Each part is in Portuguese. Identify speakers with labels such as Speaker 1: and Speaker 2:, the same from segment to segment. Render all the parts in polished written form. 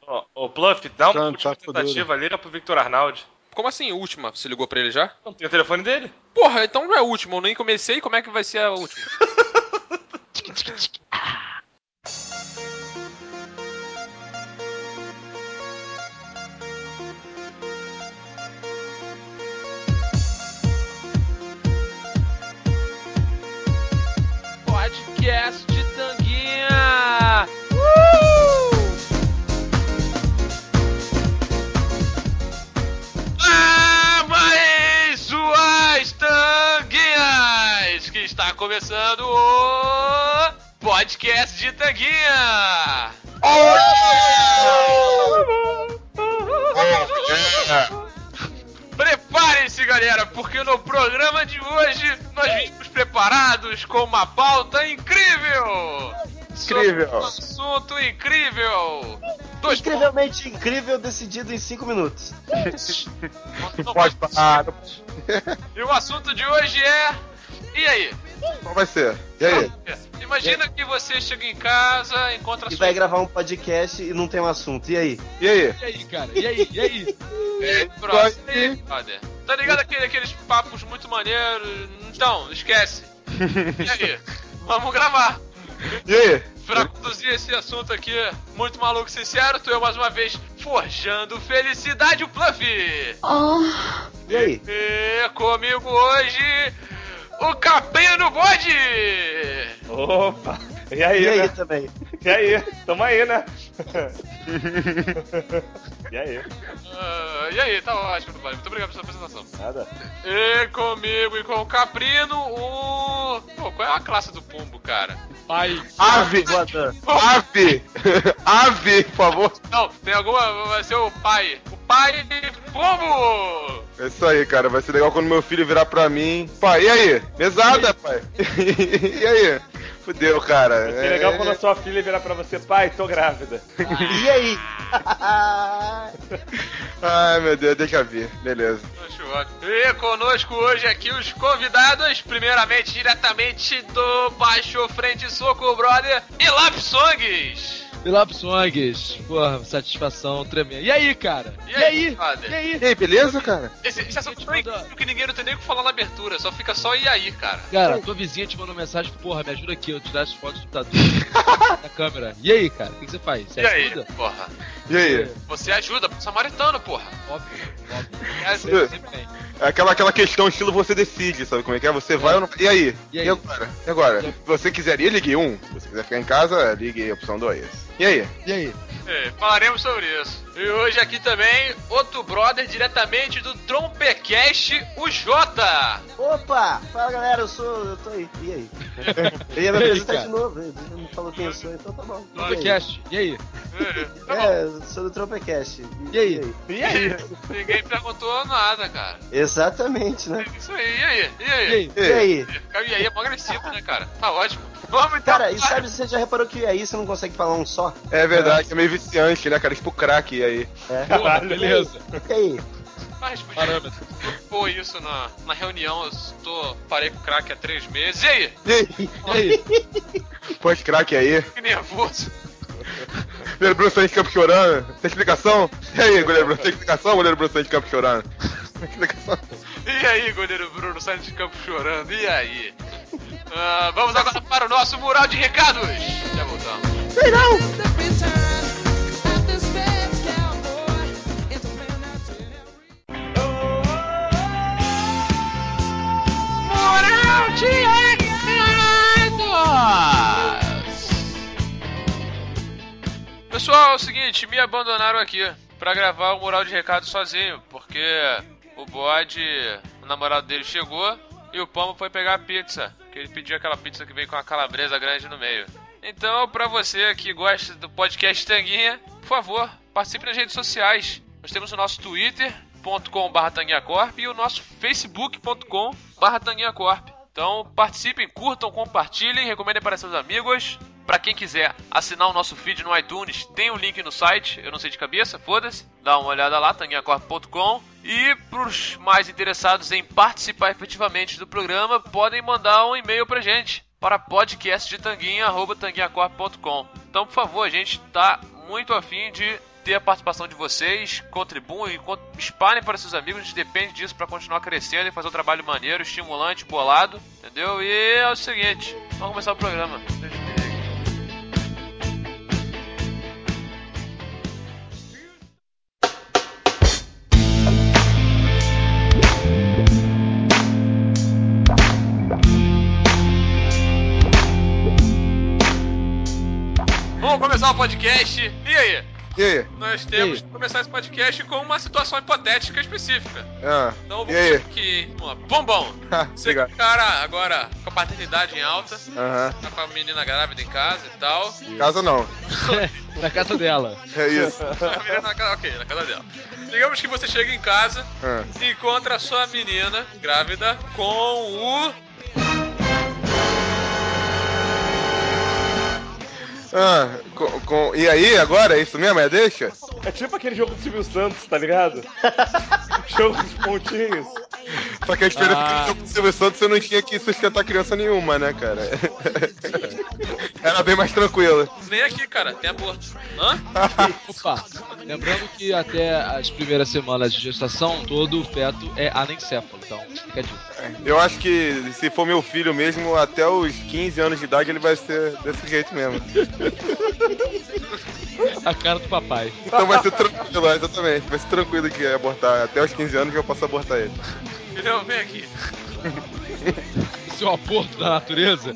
Speaker 1: Ô, Pluff, dá uma última
Speaker 2: Saco duro.
Speaker 1: tentativa, liga pro Victor Arnaldi.
Speaker 3: Como assim, última? Você ligou pra ele já?
Speaker 1: Não tem o telefone dele?
Speaker 3: Porra, então não é a última, eu nem comecei, como é que vai ser a última? Podcast de Tanguinha! Amarem suas tanguinhas! Que está começando o Podcast de Tanguinha! Preparem-se, galera, porque no programa de hoje nós vimos preparados com uma pauta incrível!
Speaker 2: Incrível.
Speaker 3: Sobre um assunto incrível!
Speaker 4: Incrivelmente incrível, decidido em 5 minutos.
Speaker 3: Não
Speaker 2: Pode parar.
Speaker 3: E o assunto de hoje é... E aí?
Speaker 2: Qual vai ser? E aí?
Speaker 3: Imagina que você chega em casa, encontra
Speaker 4: E
Speaker 3: sua...
Speaker 4: vai gravar um podcast e não tem um assunto. E aí?
Speaker 2: E aí?
Speaker 5: E aí, cara? E aí?
Speaker 3: Próximo. E aí, brother? Tá ligado aqueles papos muito maneiros? Então, esquece. E aí? Vamos gravar.
Speaker 2: E aí?
Speaker 3: Pra conduzir esse assunto aqui, muito maluco e sincero, tô eu mais uma vez forjando felicidade, o Pluff.
Speaker 4: E aí?
Speaker 3: E comigo hoje, o Caprino Bode.
Speaker 1: Opa! E aí,
Speaker 4: E aí
Speaker 1: né?
Speaker 4: também?
Speaker 1: E aí? Tamo aí, né? E aí?
Speaker 3: E aí, tá ótimo, Pluff. Muito obrigado pela sua apresentação.
Speaker 1: Nada.
Speaker 3: E comigo e com o Caprino, o... Pô, qual é a classe do pombo, cara?
Speaker 5: Pai.
Speaker 2: Ave!
Speaker 4: Voador.
Speaker 2: Ave! Ave, por favor.
Speaker 3: Não, tem alguma... Vai ser o pai. O pai pombo!
Speaker 2: É isso aí, cara. Vai ser legal quando meu filho virar pra mim. Pai, e aí? Mesada, pai. E aí? Fudeu, cara.
Speaker 1: Vai ser legal quando a sua filha virar pra você, pai, tô grávida.
Speaker 4: E aí?
Speaker 2: Ai, meu Deus, deixa eu ver. Beleza.
Speaker 3: Acho ótimo. E conosco hoje aqui os convidados, primeiramente diretamente do Baixo Frente Soco Brother, Ilap Songs.
Speaker 5: Ilap Songs. Porra, satisfação tremenda. E aí, cara? E aí?
Speaker 3: brother?
Speaker 5: E aí?
Speaker 2: E aí, beleza, cara?
Speaker 3: Esse assunto tão incrível que ninguém não tem nem o que falar na abertura, só fica só e aí, cara.
Speaker 5: Cara, tua vizinha te mandou mensagem, porra, me ajuda aqui, eu tirar as fotos do computador da câmera. E aí, cara? O que você faz? Você
Speaker 3: E aí,
Speaker 5: ajuda?
Speaker 3: porra?
Speaker 2: E aí?
Speaker 3: Você ajuda, samaritano, porra.
Speaker 5: Óbvio.
Speaker 3: É,
Speaker 5: Sempre tem.
Speaker 2: É aquela questão estilo você decide, sabe como é que é? Você vai ou não... E aí?
Speaker 5: E aí?
Speaker 2: E agora? Se você quiser ir, ligue 1. Se você quiser ficar em casa, ligue a opção 2. E aí?
Speaker 5: E aí?
Speaker 3: Falaremos sobre isso. E hoje aqui também, outro brother diretamente do Trompecast, o Jota.
Speaker 4: Opa! Fala galera, eu tô aí. E aí? Eu ia me apresentar de novo. Ele não falou quem eu sou, então tá bom.
Speaker 5: Podcast. E aí?
Speaker 3: Tá bom.
Speaker 4: Eu sou do Tropecast.
Speaker 5: E aí?
Speaker 1: E aí?
Speaker 3: Ninguém perguntou nada, cara.
Speaker 4: Exatamente, né?
Speaker 3: Isso aí, e aí?
Speaker 5: E aí?
Speaker 4: E aí?
Speaker 3: E aí é mó agressivo, né, cara? Tá ótimo. Vamos então.
Speaker 4: Cara, e sabe, você já reparou que aí você não consegue falar um só?
Speaker 2: É verdade, é meio viciante, né, cara? Tipo crack, e aí?
Speaker 4: É.
Speaker 5: Porra, beleza.
Speaker 4: E aí?
Speaker 3: Mas podia
Speaker 5: Parâmetro.
Speaker 3: pôr isso na reunião. Parei com o crack há 3 meses. E aí?
Speaker 2: E aí?
Speaker 5: E aí?
Speaker 2: Pode crack aí?
Speaker 3: Que nervoso.
Speaker 2: Goleiro Bruno Santos de Campo chorando? Tem explicação? E aí, goleiro Bruno? Tem explicação, goleiro Bruno Santos de Campo chorando? Tem explicação?
Speaker 3: E aí, goleiro Bruno, sai de campo chorando. E aí? Vamos agora para o nosso mural de recados. Já voltamos. Mural de recados. Pessoal, é o seguinte, me abandonaram aqui pra gravar o mural de recados sozinho, porque o bode, o namorado dele chegou e o Pombo foi pegar a pizza, que ele pediu aquela pizza que vem com a calabresa grande no meio. Então, pra você que gosta do podcast Tanguinha, por favor, participe nas redes sociais. Nós temos o nosso twitter.com/tanguinhacorp e o nosso facebook.com/tanguinhacorp. Então, participem, curtam, compartilhem, recomendem para seus amigos. Pra quem quiser assinar o nosso feed no iTunes, tem um link no site, eu não sei de cabeça, foda-se. Dá uma olhada lá, tanguinhacorp.com. E pros mais interessados em participar efetivamente do programa, podem mandar um e-mail pra gente, para podcastdetanguinha@tanguinhacorp.com. Então, por favor, a gente tá muito afim de ter a participação de vocês, contribuam e espalhem para seus amigos. A gente depende disso para continuar crescendo e fazer um trabalho maneiro, estimulante, bolado, entendeu? E é o seguinte, vamos começar o programa. Vamos começar o podcast. E aí?
Speaker 2: E aí?
Speaker 3: Nós temos que começar esse podcast com uma situação hipotética específica. Então
Speaker 2: E aí?
Speaker 3: vamos aqui. Bombom. Você que é um cara agora com a paternidade em alta, tá com a menina grávida em casa e tal.
Speaker 2: Casa não.
Speaker 5: Na casa dela.
Speaker 2: É isso.
Speaker 3: A menina na casa dela. Digamos que você chega em casa e encontra a sua menina grávida com o...
Speaker 2: E aí, agora? É isso mesmo? É deixa?
Speaker 1: É tipo aquele jogo do Silvio Santos, tá ligado? Jogo dos pontinhos.
Speaker 2: Só que a diferença é que no jogo do Silvio Santos você não tinha que sustentar criança nenhuma, né, cara? Era bem mais tranquilo.
Speaker 3: Nem aqui, cara, tem aborto.
Speaker 5: Opa, lembrando que até as primeiras semanas de gestação, todo o feto é anencéfalo, então fica a dica.
Speaker 2: Eu acho que se for meu filho mesmo, até os 15 anos de idade ele vai ser desse jeito mesmo.
Speaker 5: A cara do papai.
Speaker 2: Então vai ser tranquilo, exatamente. Vai ser tranquilo que abortar. Até os 15 anos eu posso abortar ele.
Speaker 3: Filhão, vem aqui.
Speaker 5: Seu aborto da natureza.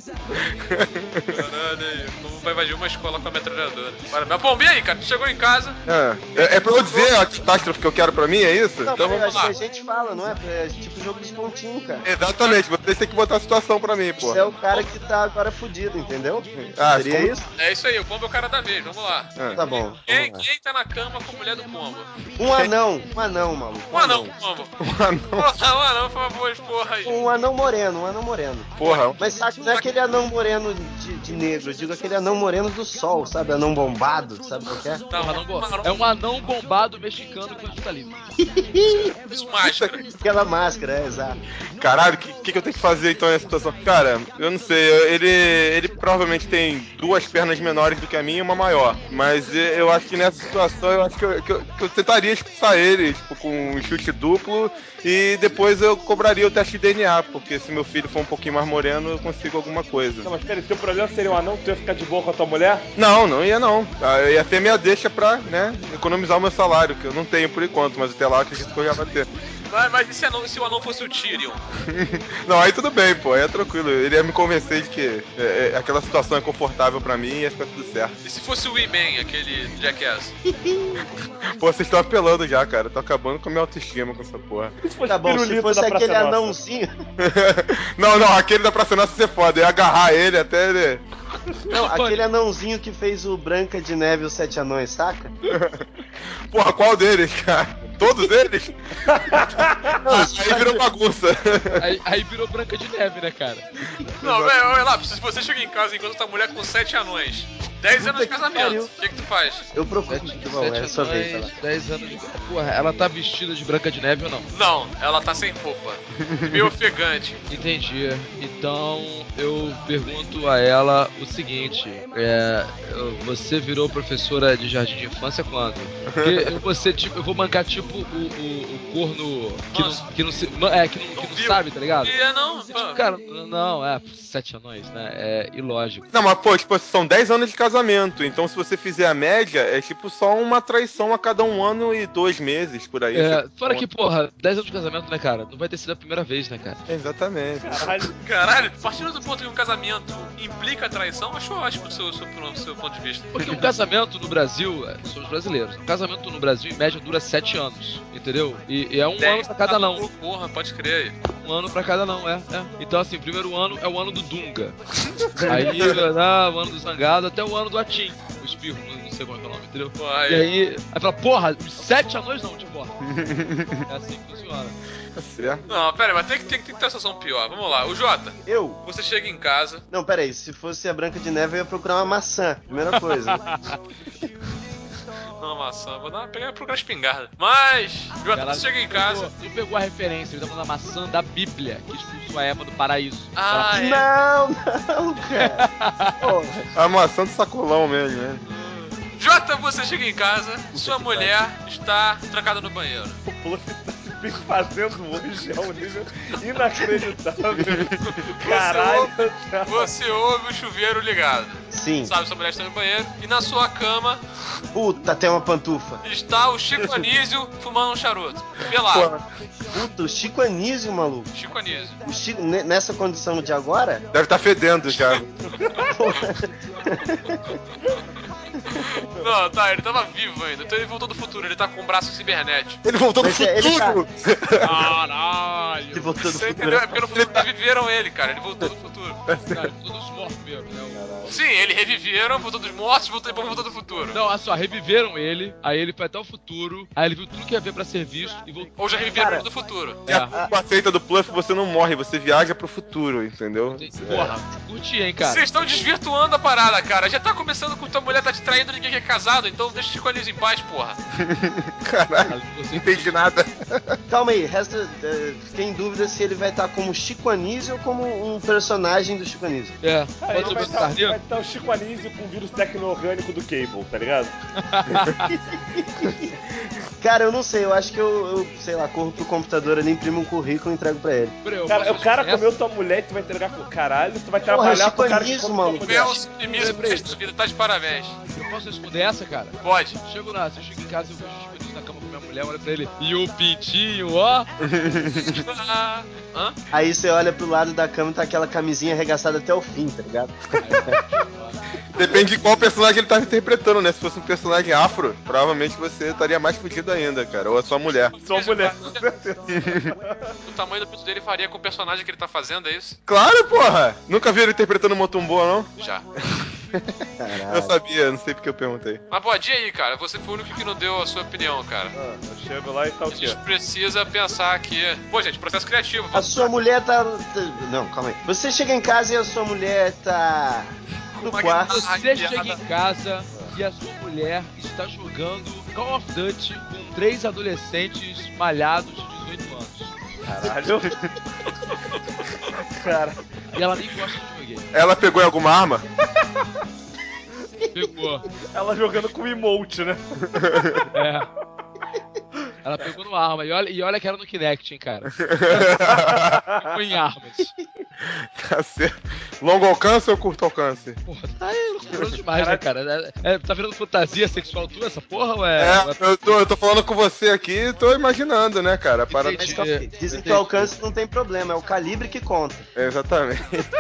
Speaker 3: Caralho, como vai invadir uma escola com a metralhadora. Mas, bom, e aí, cara? Tu chegou em casa.
Speaker 2: É pra eu dizer a catástrofe que eu quero pra mim, é isso?
Speaker 4: Não,
Speaker 2: Então
Speaker 4: mas
Speaker 2: vamos
Speaker 4: acho que
Speaker 2: lá.
Speaker 4: a gente fala, não é? É tipo jogo dos pontinhos, cara.
Speaker 2: Exatamente, vocês têm que botar a situação pra mim, pô.
Speaker 4: Você é o cara que tá agora fudido, entendeu? Seria
Speaker 2: como...
Speaker 4: isso?
Speaker 3: É isso aí, o pombo é o cara da vez, vamos lá.
Speaker 4: Tá bom.
Speaker 3: Quem tá na cama com a mulher do pombo?
Speaker 4: Um anão, maluco.
Speaker 3: Um anão, pombo. Um anão, por favor, porra aí.
Speaker 4: Um anão moreno.
Speaker 2: Porra.
Speaker 4: Mas sabe, não é aquele anão moreno de negro, eu digo aquele anão moreno do sol, sabe? Anão bombado, sabe qual que é?
Speaker 5: É um anão bombado mexicano com a livre.
Speaker 3: Isso, máscara.
Speaker 4: Aquela máscara, exato.
Speaker 2: Caralho, o que eu tenho que fazer então nessa situação? Cara, eu não sei, ele provavelmente tem 2 pernas menores do que a minha e uma maior. Mas eu acho que nessa situação, eu acho que eu tentaria expulsar ele, tipo, com um chute duplo. E depois eu cobraria o teste de DNA, porque se meu filho for um pouquinho mais moreno, eu consigo alguma coisa.
Speaker 1: Não, mas peraí, teu problema seria um anão, tu ia ficar de boa com a tua mulher?
Speaker 2: Não ia não. Eu ia ter minha deixa pra, né, economizar o meu salário, que eu não tenho por enquanto, mas até lá eu acredito que eu já vou ter.
Speaker 3: Mas e se o anão fosse o Tyrion?
Speaker 2: Não, aí tudo bem, pô, aí é tranquilo. Ele ia me convencer de que aquela situação é confortável pra mim e ia ficar tudo certo.
Speaker 3: E se fosse o He-Man, aquele Jackass?
Speaker 2: Pô, vocês estão apelando já, cara. Tô acabando com a minha autoestima com essa porra.
Speaker 4: Tá bom, se fosse aquele anãozinho...
Speaker 2: Não, aquele da Praça Nossa você foda. Eu ia agarrar ele até ele...
Speaker 4: Não, aquele anãozinho que fez o Branca de Neve e os 7 Anões, saca?
Speaker 2: Porra, qual deles, cara? Todos eles? Aí virou bagunça.
Speaker 5: Aí virou Branca de Neve, né, cara?
Speaker 3: Não, velho, olha lá, se você chega em casa e encontra tua mulher com 7 anões, 10 anos de casamento, o que tu faz?
Speaker 4: Eu procuro. Bom, é a sua vez, vai lá.
Speaker 5: 10 anos de... Porra, ela tá vestida de Branca de Neve ou não?
Speaker 3: Não, ela tá sem roupa. Meio ofegante.
Speaker 5: Entendi. Então eu pergunto a ela o seguinte: você virou professora de jardim de infância quando? Porque eu vou bancar tipo o corno que não sabe, tá ligado?
Speaker 3: Não,
Speaker 5: tipo, cara, não, 7 anões, né? É ilógico.
Speaker 2: Não, mas pô, tipo, são 10 anos de casamento, então se você fizer a média, é tipo só uma traição a cada 1 ano e 2 meses, por aí.
Speaker 5: Fora que, porra, 10 anos de casamento, né, cara? Não vai ter sido a primeira vez, né, cara?
Speaker 2: Exatamente.
Speaker 3: Caralho, partindo do ponto que um casamento implica traição, acho ótimo do seu ponto de vista.
Speaker 5: Porque um casamento no Brasil, somos brasileiros, um casamento no Brasil, em média, dura 7 anos, entendeu? E é 1 ano pra cada não.
Speaker 3: Porra, pode crer.
Speaker 5: 1 ano pra cada não, Então, assim, o primeiro ano é o ano do Dunga. Aí, o ano do Zangado, até o ano do Atim. O espirro, não sei qual é o nome, entendeu?
Speaker 3: Porra,
Speaker 5: e aí fala, porra, 7 anões não, te importa. É assim que funciona.
Speaker 2: Tá certo.
Speaker 3: Não, pera aí, mas tem que ter uma situação pior. Vamos lá, o Jota. Você chega em casa.
Speaker 4: Não, pera aí, se fosse a Branca de Neve eu ia procurar uma maçã, primeira coisa.
Speaker 3: Uma maçã, vou procurar espingarda. Mas, Jota, você chega em casa.
Speaker 5: Ele pegou a referência, ele tá falando da maçã da Bíblia, que expulsou a Eva do paraíso.
Speaker 4: Não, cara.
Speaker 2: A maçã do sacolão mesmo, né?
Speaker 3: Jota, você chega em casa, sua mulher está trancada no banheiro.
Speaker 1: O Puff tá se fazendo hoje a um nível inacreditável. Caralho.
Speaker 3: Você ouve o chuveiro ligado.
Speaker 4: Sim.
Speaker 3: Sabe, sua mulher está no banheiro. E na sua cama
Speaker 4: Puta, tem uma pantufa.
Speaker 3: está o Chico Anísio fumando um charuto. Pelado.
Speaker 4: Puta, o Chico Anísio, maluco.
Speaker 3: Chico Anísio.
Speaker 4: O Chico, nessa condição de agora?
Speaker 2: Deve estar fedendo já.
Speaker 3: Não, tá, ele tava vivo ainda. Então ele voltou do futuro, ele tá com um braço cibernético.
Speaker 2: Ele voltou do
Speaker 4: Mas ele tá-
Speaker 2: futuro!
Speaker 5: Caralho!
Speaker 4: Ele voltou do
Speaker 3: Você
Speaker 4: futuro.
Speaker 3: entendeu? É porque no futuro reviveram ele, cara. Ele voltou do futuro.
Speaker 5: Cara, todos mortos mesmo, né?
Speaker 3: Sim, ele reviveram, voltou dos mortos, voltou e voltou do futuro.
Speaker 5: Não, olha só, reviveram ele, aí ele foi até o futuro, aí ele viu tudo que ia ver pra ser visto e voltou.
Speaker 3: Ou já reviveram
Speaker 4: Cara,
Speaker 3: ele do futuro.
Speaker 2: E a aceita do Pluff, você não morre, você viaja pro futuro, entendeu?
Speaker 5: Porra, curti, hein, cara.
Speaker 3: Vocês estão desvirtuando a parada, cara. Já tá começando com tua mulher tá te traindo, ninguém quer casado, então deixa o Chico Anísio em paz, porra.
Speaker 2: Caralho,
Speaker 5: Você
Speaker 2: não entendi nada.
Speaker 4: Calma aí, fiquei em dúvida se ele vai estar como Chico Anísio ou como um personagem do Chico Anísio.
Speaker 5: É,
Speaker 1: Aí
Speaker 5: pode
Speaker 1: vai
Speaker 5: ser
Speaker 1: estar
Speaker 5: Tarnino?
Speaker 1: o Chico Anísio com o vírus tecno-orgânico do Cable, tá ligado?
Speaker 4: Cara, eu não sei, eu acho que eu sei lá, corro pro computador ali, imprimo um currículo e entrego pra ele.
Speaker 1: Cara, o cara comeu tua mulher e tu vai entregar com caralho, tu vai
Speaker 4: Porra,
Speaker 1: trabalhar
Speaker 4: Chico
Speaker 1: pro cara
Speaker 4: Anísio,
Speaker 1: que come
Speaker 4: maluco.
Speaker 1: tua mulher.
Speaker 3: Mel submisso pro resto da vida, tá de parabéns.
Speaker 5: Eu posso responder essa, cara?
Speaker 3: Pode.
Speaker 5: Chego lá, se eu chego em casa, eu vejo o Chico Anísio na cama com minha mulher, olha pra ele, e o pintinho, ó.
Speaker 3: Hã?
Speaker 4: Aí você olha pro lado da cama e tá aquela camisinha arregaçada até o fim, tá ligado?
Speaker 2: Depende de qual personagem ele tava interpretando, né? Se fosse um personagem afro, provavelmente você estaria mais fudido ainda, cara. Ou a sua mulher.
Speaker 1: Sua mulher, com certeza.
Speaker 3: O tamanho do pinto dele faria com o personagem que ele tá fazendo, é isso?
Speaker 2: Claro, porra! Nunca vi ele interpretando Motumboa, não?
Speaker 3: Já.
Speaker 2: Eu sabia, não sei porque eu perguntei.
Speaker 3: Mas pode ir aí, cara. Você foi o único que não deu a sua opinião, cara.
Speaker 1: Eu chego lá e tá o
Speaker 3: A
Speaker 1: quê?
Speaker 3: gente precisa pensar aqui. Pô, gente, processo criativo.
Speaker 4: A sua mulher tá. Não, calma aí. Você chega em casa e a sua mulher tá. No quarto.
Speaker 5: Você chega em casa e a sua mulher está jogando Call of Duty com 3 adolescentes malhados de 18 anos.
Speaker 1: Caralho. Cara,
Speaker 5: E ela nem gosta de videogame.
Speaker 2: Ela pegou em alguma arma?
Speaker 5: Pegou.
Speaker 1: ela jogando com emote, né?
Speaker 5: É. Ela pegou no arma. E olha que era no Kinect, hein, cara. Pegou em armas.
Speaker 2: Tá certo. Longo alcance ou curto alcance?
Speaker 5: Porra, tá aí loucurando demais, né, cara? Tá virando fantasia sexual tua, essa porra? Ou
Speaker 2: Eu tô falando com você aqui e tô imaginando, né, cara? A parada...
Speaker 5: Entendi.
Speaker 4: Dizem que o alcance não tem problema, é o calibre que conta.
Speaker 2: Exatamente.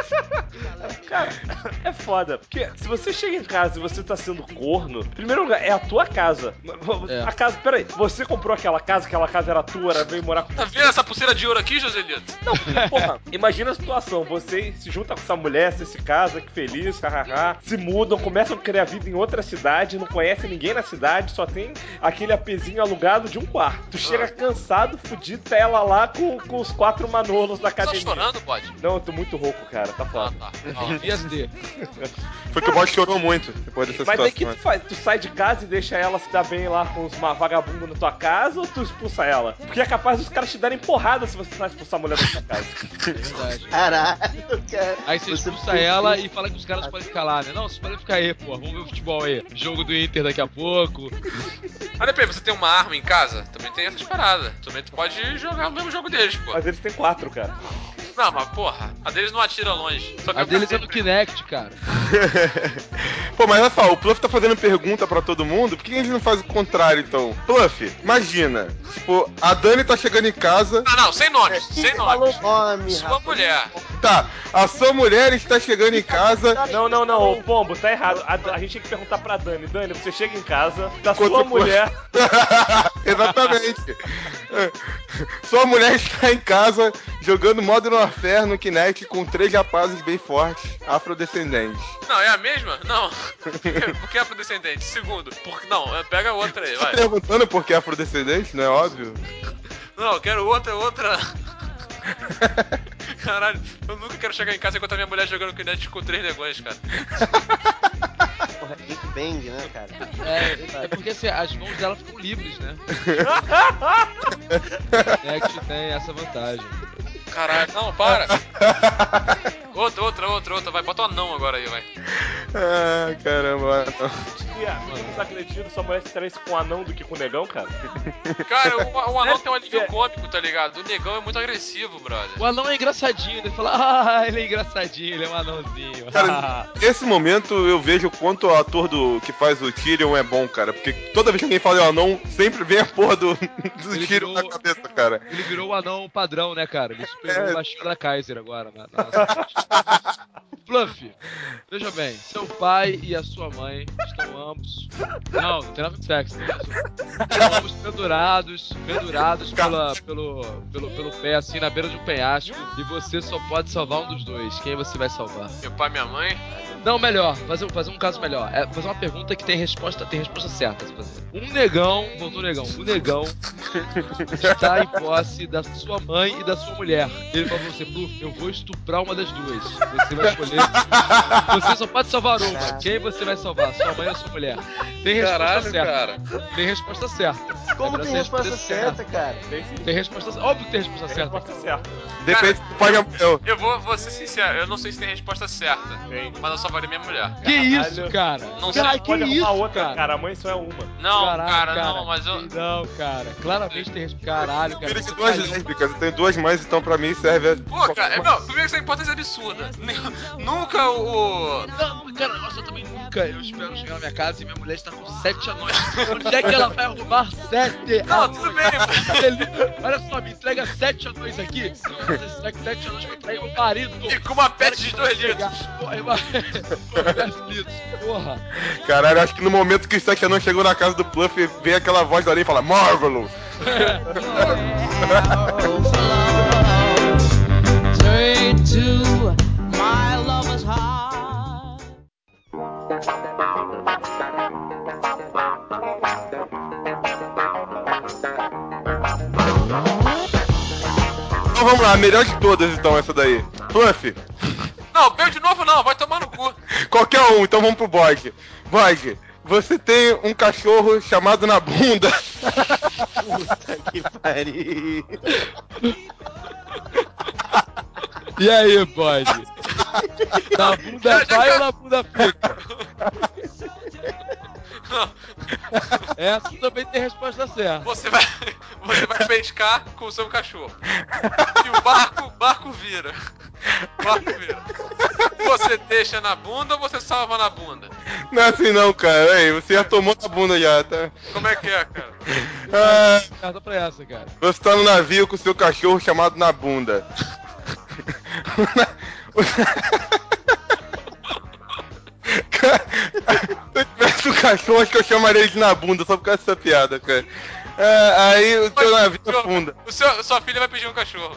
Speaker 1: Cara, é foda. Porque se você chega em casa e você tá sendo corno, em primeiro lugar, é a tua casa.
Speaker 5: É.
Speaker 1: A casa, peraí, você comprou aquela casa era tua, veio morar com
Speaker 3: Tá vendo essa pulseira de ouro aqui, Joselito?
Speaker 1: Não, porra, imagina a situação, você se junta com essa mulher, você se casa, que feliz, hahaha, se mudam, começam a criar vida em outra cidade, não conhece ninguém na cidade, só tem aquele apezinho alugado de um quarto. Tu chega cansado, fudido, tá ela lá com os 4 manolos da
Speaker 3: Tá
Speaker 1: academia.
Speaker 3: chorando, pode?
Speaker 1: Não, eu tô muito rouco, cara, tá
Speaker 3: Ah,
Speaker 1: foda.
Speaker 3: tá.
Speaker 5: Devia ter.
Speaker 2: Foi que o bot chorou muito depois dessa
Speaker 1: Mas
Speaker 2: situação.
Speaker 1: aí que tu faz? Tu sai de casa e deixa ela se dar bem lá com os vagabundos na tua casa ou tu expulsa ela? Porque é capaz dos caras te darem porrada se você não expulsar a mulher da tua casa.
Speaker 5: É verdade.
Speaker 4: Caralho, cara.
Speaker 5: Aí você expulsa ela e fala que os caras podem ficar lá, né? Não, vocês podem ficar aí, pô. Vamos ver o futebol aí. Jogo do Inter daqui a pouco.
Speaker 3: Mas depende, você tem uma arma em casa? Também tem essas paradas. Também tu pode jogar o mesmo jogo deles, pô.
Speaker 1: Mas eles têm 4, cara.
Speaker 3: Não, mas porra, a deles não atira longe. Só que
Speaker 5: A deles é no Kinect, cara.
Speaker 2: Pô, mas olha só, o Pluff tá fazendo pergunta pra todo mundo, por que a gente não faz o contrário, então? Pluff, imagina, tipo, a Dani tá chegando em casa...
Speaker 3: Não, sem nomes, sem
Speaker 4: Falou
Speaker 3: nomes.
Speaker 4: nome,
Speaker 3: Sua
Speaker 4: rapaz.
Speaker 3: mulher.
Speaker 2: Tá, a sua mulher está chegando em casa...
Speaker 1: Não, ô, Pombo, tá errado. A gente tem que perguntar pra Dani. Dani, você chega em casa, da
Speaker 2: Contra
Speaker 1: sua
Speaker 2: o
Speaker 1: mulher.
Speaker 2: Exatamente. Sua mulher está em casa jogando Modern Warfare no Kinect com 3 rapazes bem fortes, afrodescendentes.
Speaker 3: Não, é a mesma? Não. Por que afrodescendente? Segundo, não, pega outra aí,
Speaker 2: Tá
Speaker 3: vai.
Speaker 2: perguntando por que afrodescendente, não é óbvio?
Speaker 3: Não, eu quero outra. Caralho, eu nunca quero chegar em casa e encontrar minha mulher jogando Kinect com 3 negões, cara.
Speaker 4: Porra, Big Bang, né, cara?
Speaker 5: É porque assim, as mãos dela ficam livres, né? Kinect tem essa vantagem.
Speaker 3: Caralho, não, para. Outra, vai, bota um anão agora aí, vai.
Speaker 2: Ah, caramba.
Speaker 1: Você acredita sua mulher se traiça com um anão do que com um negão, cara?
Speaker 3: Cara, o anão tem um alívio cômico, tá ligado? O negão é muito agressivo, brother.
Speaker 5: O anão é engraçadinho, ele fala, ele é engraçadinho, ele é um anãozinho.
Speaker 2: Cara, nesse momento eu vejo o quanto o ator que faz o Tyrion é bom, cara. Porque toda vez que alguém fala o anão, sempre vem a porra do Tyrion na cabeça, cara.
Speaker 5: Ele virou o anão padrão, né, cara? Ele superou a Baixada Kaiser agora, né? Fluffy, veja bem, seu pai e a sua mãe estão ambos... Não tem nada de sexo, né? Estão ambos pendurados pelo pé, assim, na beira de um penhasco, e você só pode salvar um dos dois. Quem você vai salvar?
Speaker 3: Meu pai e minha mãe?
Speaker 5: Não, melhor, fazer um caso melhor. É fazer uma pergunta que tem resposta certa. Um negão está em posse da sua mãe e da sua mulher. Ele falou pra você, Pluff, eu vou estuprar uma das duas. Você vai escolher. Você só pode salvar uma. Quem você vai salvar? Sua mãe ou sua mulher? Tem resposta certa.
Speaker 3: Cara.
Speaker 5: Tem resposta certa.
Speaker 4: Como tem resposta certa, cara?
Speaker 5: Tem resposta certa. Óbvio que tem resposta certa.
Speaker 2: Depende do pai e
Speaker 3: Eu vou ser sincero, eu não sei se tem resposta certa.
Speaker 1: Tem.
Speaker 3: Mas eu salvaria minha mulher.
Speaker 5: Que isso, cara?
Speaker 3: Não sei.
Speaker 5: Cara, que
Speaker 1: Pode arrumar
Speaker 5: isso,
Speaker 1: outra, cara. A mãe só é uma.
Speaker 3: Não,
Speaker 5: Caralho,
Speaker 3: cara, não, mas eu.
Speaker 5: Não, cara. Claramente tem resposta. Caralho, cara.
Speaker 2: Filho de duas lésbicas, eu tenho duas mães, então pra mim serve.
Speaker 3: Pô, cara, não, primeiro que essa hipótese é absurda. Nunca o.
Speaker 5: Não, cara, nossa, eu também nunca. Eu espero chegar na minha casa e minha mulher está com 7 anões. Onde é que ela vai arrumar 7
Speaker 3: Não,
Speaker 5: anões?
Speaker 3: tudo bem.
Speaker 5: Olha só, me entrega 7 anões aqui. Você entrega 7 anões pra trair o marido.
Speaker 3: E com uma pet de 2 litros.
Speaker 5: Porra.
Speaker 2: Caralho, acho que no momento que o Sete Anões chegou na casa do Pluff, vem aquela voz da orelha e fala Marvelous!
Speaker 6: Straight to my lover's heart.
Speaker 2: Então vamos lá, a melhor de todas então, essa daí. Pluff,
Speaker 3: Não, beijo de novo não, vai tomar no cu.
Speaker 2: qualquer um, então vamos pro Bog. Bog, você tem um cachorro chamado na bunda.
Speaker 4: Puta que pariu.
Speaker 5: E aí, bode? Na bunda vai ou na bunda fica? Essa também tem resposta certa.
Speaker 3: Você vai pescar com o seu cachorro. E o barco vira. Você deixa na bunda ou você salva na bunda?
Speaker 2: Não é assim não, cara. Ei, você já tomou na bunda já, tá?
Speaker 3: Como é que é, cara?
Speaker 5: Carta pra essa, cara.
Speaker 2: Você tá no navio com o seu cachorro chamado na bunda. Se eu tivesse um cachorro, acho que eu chamaria ele de na bunda, só por causa dessa piada, cara. Aí o teu navio afunda.
Speaker 3: Sua filha vai pedir um cachorro.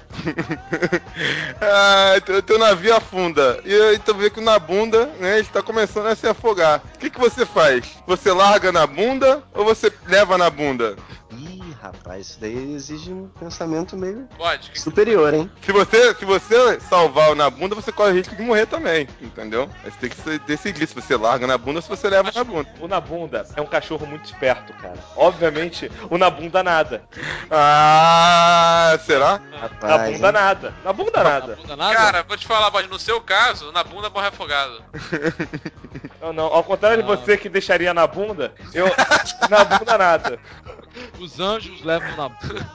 Speaker 2: O teu navio afunda. E aí tu vê que na bunda, né, ele tá começando a se afogar. O que você faz? Você larga na bunda ou você leva na bunda?
Speaker 4: Ih, rapaz, isso daí exige um pensamento meio
Speaker 3: Pode.
Speaker 4: superior, hein?
Speaker 2: Se você salvar o na bunda, você corre o risco de morrer também, entendeu? Aí você tem que decidir se você larga na bunda ou se você leva na bunda.
Speaker 1: O Nabunda é um cachorro muito esperto, cara. Obviamente, o Nabunda nada.
Speaker 2: Ah, será?
Speaker 4: Rapaz,
Speaker 1: Nabunda nada. Nabunda nada.
Speaker 5: Bunda nada?
Speaker 3: Cara, vou te falar, Bode, no seu caso, na bunda morre afogado.
Speaker 1: Não. Ao contrário de você que deixaria na bunda, eu... Nabunda nada.
Speaker 5: Os anjos levam na bunda.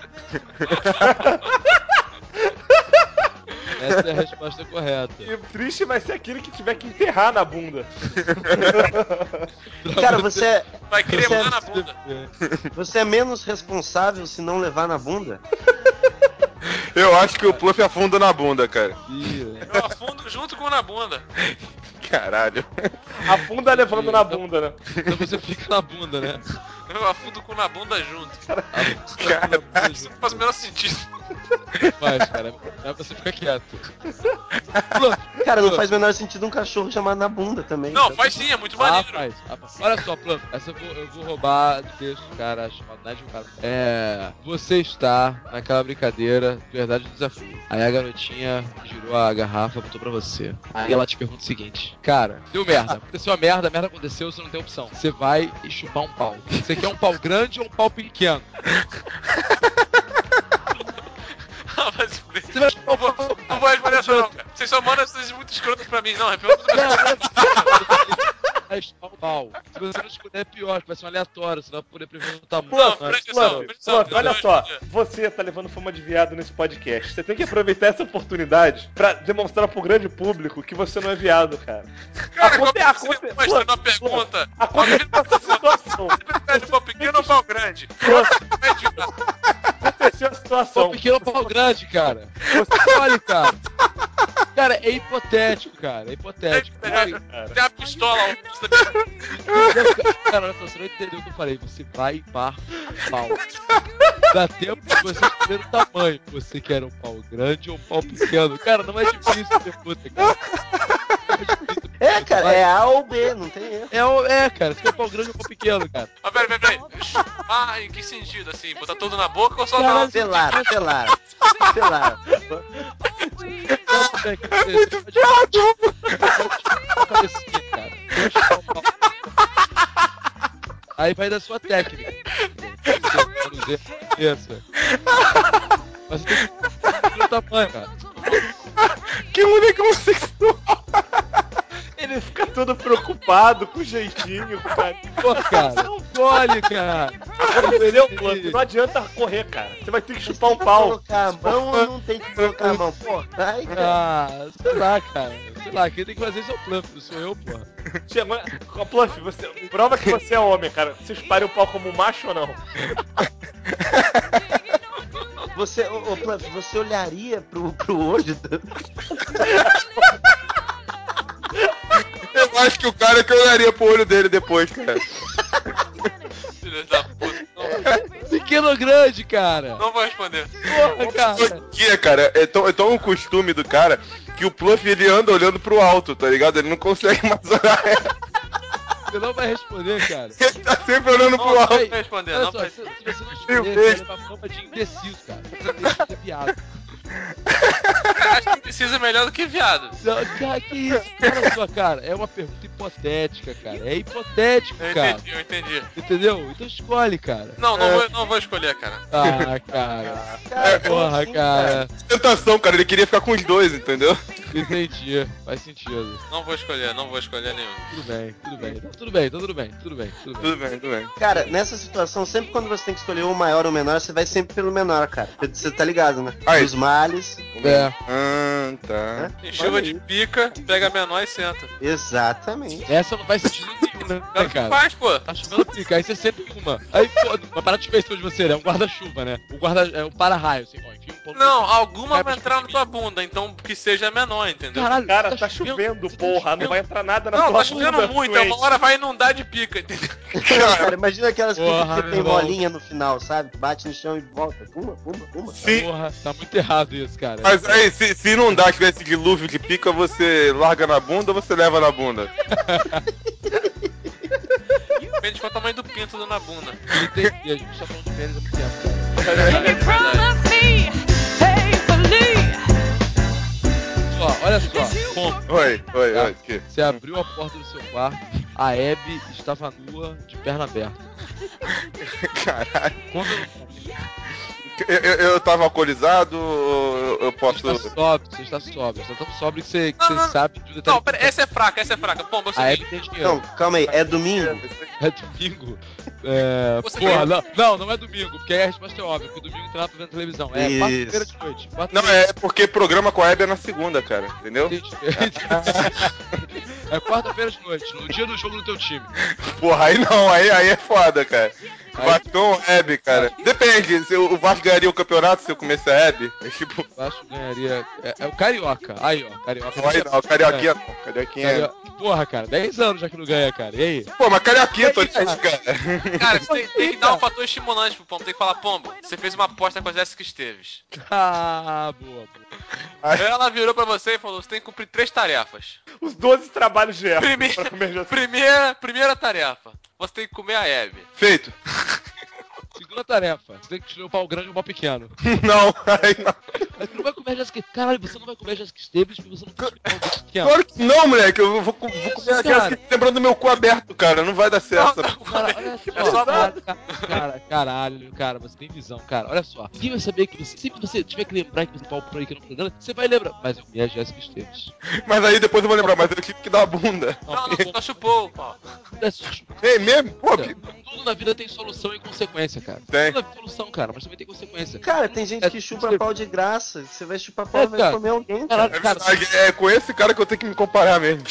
Speaker 5: Essa é a resposta correta.
Speaker 1: E o triste vai ser aquele que tiver que enterrar na bunda.
Speaker 4: Cara, você
Speaker 3: Vai cremar na bunda.
Speaker 4: é menos responsável se não levar na bunda?
Speaker 2: Eu acho que o Pluff afunda na bunda, cara.
Speaker 3: Eu afundo junto com na bunda.
Speaker 2: Caralho.
Speaker 1: Afunda levando na bunda, né?
Speaker 5: Então você fica na bunda, né?
Speaker 3: Eu afundo com na bunda junto.
Speaker 2: Caralho.
Speaker 3: Não faz o menor sentido.
Speaker 5: Faz, cara. É pra você ficar quieto.
Speaker 4: Cara, não faz o menor sentido um cachorro chamado na bunda também.
Speaker 3: Não,
Speaker 4: Então,
Speaker 3: faz sim, é muito
Speaker 5: Ah,
Speaker 3: maneiro.
Speaker 5: faz. Olha só, Plano. Essa eu vou roubar do texto do cara chamado Ned cara. Você está naquela brincadeira Verdade do Desafio. Aí a garotinha girou a garrafa e botou pra você. Aí ela te pergunta o seguinte: cara, deu merda. Aconteceu a merda aconteceu, você não tem opção. Você vai e chupar um pau. Você quer um pau grande ou um pau pequeno? Você vai chupar um pau.
Speaker 3: Não vou responder essa não, cara. Vocês só mandam essas muito escrotas pra mim. Não, é pergunta do meu.
Speaker 5: vai chupar o pau. Se você não escolher, é pior, vai ser um aleatório, você vai poder prever o tamanho.
Speaker 1: Fluff,
Speaker 3: presta atenção,
Speaker 1: Fluff,
Speaker 3: presta atenção,
Speaker 1: olha
Speaker 3: eu
Speaker 1: só,
Speaker 3: vou
Speaker 1: você tá levando fama de viado nesse podcast. Você tem que aproveitar essa oportunidade pra demonstrar pro grande público que você não é viado, cara.
Speaker 3: Cara,
Speaker 1: Fluff,
Speaker 3: uma pergunta.
Speaker 1: Acontece essa situação.
Speaker 3: Prefere pau pequeno ou pau grande?
Speaker 1: Aconteceu a
Speaker 5: Pau
Speaker 1: situação.
Speaker 5: pequeno ou pau grande, cara? Você olha, cara. Cara, é hipotético, cara. É hipotético.
Speaker 3: Tem uma pistola.
Speaker 5: Cara, olha só, você não entendeu o que eu falei. Você vai par pau. Dá tempo de você escolher o tamanho. Você quer um pau grande ou um pau pequeno? Cara, não é difícil a pergunta, cara.
Speaker 4: É, cara,
Speaker 5: Vai.
Speaker 4: é A ou B, não tem erro.
Speaker 5: Cara, você quer um pau grande ou um pau pequeno, cara?
Speaker 3: Mas peraí. Ah, em que sentido, assim? Botar tudo na boca ou só
Speaker 5: Caralho,
Speaker 3: na...
Speaker 4: Selar.
Speaker 5: Aí vai da sua técnica. Isso. Mas você tem que ver o tamanho, cara.
Speaker 2: Que moleque homossexual.
Speaker 1: Ele fica todo preocupado com o jeitinho, cara.
Speaker 5: Pô, cara, escolhe, cara.
Speaker 1: Entendeu, Fluff? Não adianta correr, cara. Você vai ter que chupar um pau.
Speaker 4: Colocar a mão ou não tem que colocar a mão? Pô, aí, cara.
Speaker 5: Ah, sei lá, cara. Sei lá, quem tem que fazer isso é o Fluff, não sou eu, porra.
Speaker 1: Chegou. Fluff, você prova que você é homem, cara. Você espalha o pau como macho ou não?
Speaker 4: Você, Fluff, você olharia pro olho do...
Speaker 2: Eu acho que o cara que olharia pro olho dele depois, cara.
Speaker 3: Filho da puta.
Speaker 5: Pequeno ou grande, cara?
Speaker 3: Não vou responder.
Speaker 5: Porra, cara.
Speaker 2: Que, cara, é tão um costume do cara que o Pluff ele anda olhando pro alto, tá ligado? Ele não consegue mais olhar.
Speaker 5: Você não vai responder, cara.
Speaker 2: Ele tá sempre olhando pro
Speaker 3: Não
Speaker 2: alto.
Speaker 3: vai responder,
Speaker 5: Olha
Speaker 3: não
Speaker 5: só,
Speaker 3: vai
Speaker 5: se você não escolher, você vai levar fama de indeciso, cara. Você deixa de ser viado.
Speaker 3: Acho que precisa melhor do que viado.
Speaker 5: Não, cara, que isso? Olha só, cara, é uma pergunta hipotética, cara. É hipotético, cara.
Speaker 3: Eu entendi.
Speaker 5: Entendeu? Então escolhe, cara.
Speaker 3: Não vou escolher, cara.
Speaker 5: Ah, cara.
Speaker 4: Cara,
Speaker 5: Porra,
Speaker 4: assim,
Speaker 5: cara.
Speaker 2: Tentação, cara, ele queria ficar com os dois, entendeu?
Speaker 5: Entendi. Faz sentido.
Speaker 3: Não vou escolher nenhum.
Speaker 5: Tudo bem. Então tudo bem.
Speaker 2: Tudo bem.
Speaker 4: Cara, nessa situação, sempre quando você tem que escolher um maior ou menor, você vai sempre pelo menor, cara. Você tá ligado, né?
Speaker 2: Aí.
Speaker 4: Dos males.
Speaker 5: É.
Speaker 2: Ah, tá.
Speaker 3: Em chuva de pica, pega a menor e senta.
Speaker 4: Exatamente.
Speaker 5: Essa não faz sentido nenhum, né,
Speaker 3: Cara, que
Speaker 5: cara?
Speaker 3: faz, pô?
Speaker 5: Tá chovendo pica, aí você senta em uma. Aí, pô, uma parada de ver de você, né? Um guarda-chuva, né? Um para-raio, assim, ó. Enfim, um pouco.
Speaker 3: Não, alguma
Speaker 5: Cai
Speaker 3: vai
Speaker 5: pra
Speaker 3: entrar na
Speaker 5: mim.
Speaker 3: tua bunda, então que seja menor, entendeu?
Speaker 5: Caralho,
Speaker 1: Cara, tá chovendo, porra. Não vai entrar nada na tua
Speaker 3: Não, tá chovendo
Speaker 1: bunda,
Speaker 3: muito,
Speaker 1: doente.
Speaker 3: uma hora vai inundar de pica, entendeu?
Speaker 4: Cara, imagina aquelas
Speaker 5: Porra,
Speaker 4: picas que tem
Speaker 5: meu irmão.
Speaker 4: bolinha no final, sabe? Bate no chão e volta. Uma.
Speaker 2: Sim.
Speaker 5: Porra, tá muito errado isso, cara.
Speaker 2: Mas aí, se não dá tivesse dilúvio de pica, você larga na bunda ou você leva na bunda?
Speaker 3: Depende qual é o tamanho do pinto do na bunda.
Speaker 5: Entendi, a gente tá falando de pênis há muito tempo, cara.
Speaker 3: É verdade.
Speaker 5: Ó, olha só, bom,
Speaker 2: Oi. Que?
Speaker 5: você abriu a porta do seu quarto, a Abby estava nua, de perna aberta.
Speaker 2: Caralho.
Speaker 5: Quando
Speaker 2: Eu tava alcoolizado ou eu posso.
Speaker 5: você está sóbrio, você tá tão sóbrio que você
Speaker 3: Não.
Speaker 5: sabe de um detalhe.
Speaker 3: Não, pera, essa é fraca. Pomba, é o
Speaker 5: A Abby
Speaker 3: seguinte.
Speaker 5: tem dinheiro.
Speaker 4: Não, calma aí, é domingo?
Speaker 5: É domingo? É.
Speaker 3: Você
Speaker 5: Porra,
Speaker 3: tem-
Speaker 5: não é domingo, porque aí a resposta é óbvia, porque domingo tem nada pra ver na televisão. É
Speaker 4: Isso.
Speaker 5: quarta-feira de noite.
Speaker 2: Não, é porque programa com a Hebe é na segunda, cara. Entendeu?
Speaker 5: É quarta-feira de noite, no dia do jogo do teu time.
Speaker 2: Porra, aí não, aí é foda, cara.
Speaker 5: Aí-
Speaker 2: Vascão ou Hebe, cara. Depende, se o Vasco ganharia o campeonato se eu começar a Hebe. É tipo.
Speaker 5: Eu acho que ganharia. É o Carioca. Aí, ó, Carioca.
Speaker 2: Não, aí não, Carioquinha não. Carioquinha é.
Speaker 5: Porra, cara, 10 anos já que não ganha, cara. E aí?
Speaker 2: Pô, mas Carioquinha, tô ligado, cara.
Speaker 3: Cara, você tem que dar um fator estimulante pro Pombo. Tem que falar, Pombo, você fez uma aposta com a Jéssica Esteves.
Speaker 5: Ah, boa.
Speaker 3: Aí ela virou pra você e falou, você tem que cumprir 3 tarefas.
Speaker 1: Os 12 trabalhos de erro.
Speaker 3: Primeira-
Speaker 1: pra comer já-
Speaker 3: Primeira tarefa, você tem que comer a Hebe.
Speaker 2: Feito.
Speaker 5: Segunda tarefa, tem que escolher um pau grande ou um pau pequeno.
Speaker 2: Não, aí não.
Speaker 5: Aí tu não vai comer a Jessica... Caralho, você não vai comer a Jessica Esteves porque você não tem pau pequeno.
Speaker 2: Claro que não, moleque. Eu vou comer a
Speaker 5: cara?
Speaker 2: Jéssica lembrando do meu cu aberto, cara. Não vai dar certo.
Speaker 5: Cara, olha só, cara, você tem visão, cara, olha só. Quem vai saber que você, sempre que você tiver que lembrar que você pau por aí que não programa, você vai lembrar. Mas eu comi a Jéssica Esteves.
Speaker 2: Mas aí depois eu vou lembrar, mas eu tive que dar a bunda.
Speaker 3: Não, só chupou, pau.
Speaker 2: É mesmo? Pô,
Speaker 5: Tudo na vida tem solução e consequência, cara.
Speaker 2: Tem.
Speaker 5: Tudo tem solução, cara, mas também tem consequência.
Speaker 4: Cara, tem gente que chupa pau de graça. Você vai chupar pau
Speaker 5: É,
Speaker 4: e vai
Speaker 5: cara.
Speaker 4: comer alguém,
Speaker 5: Caralho,
Speaker 4: cara.
Speaker 2: é verdade, é com esse cara que eu tenho que me comparar mesmo.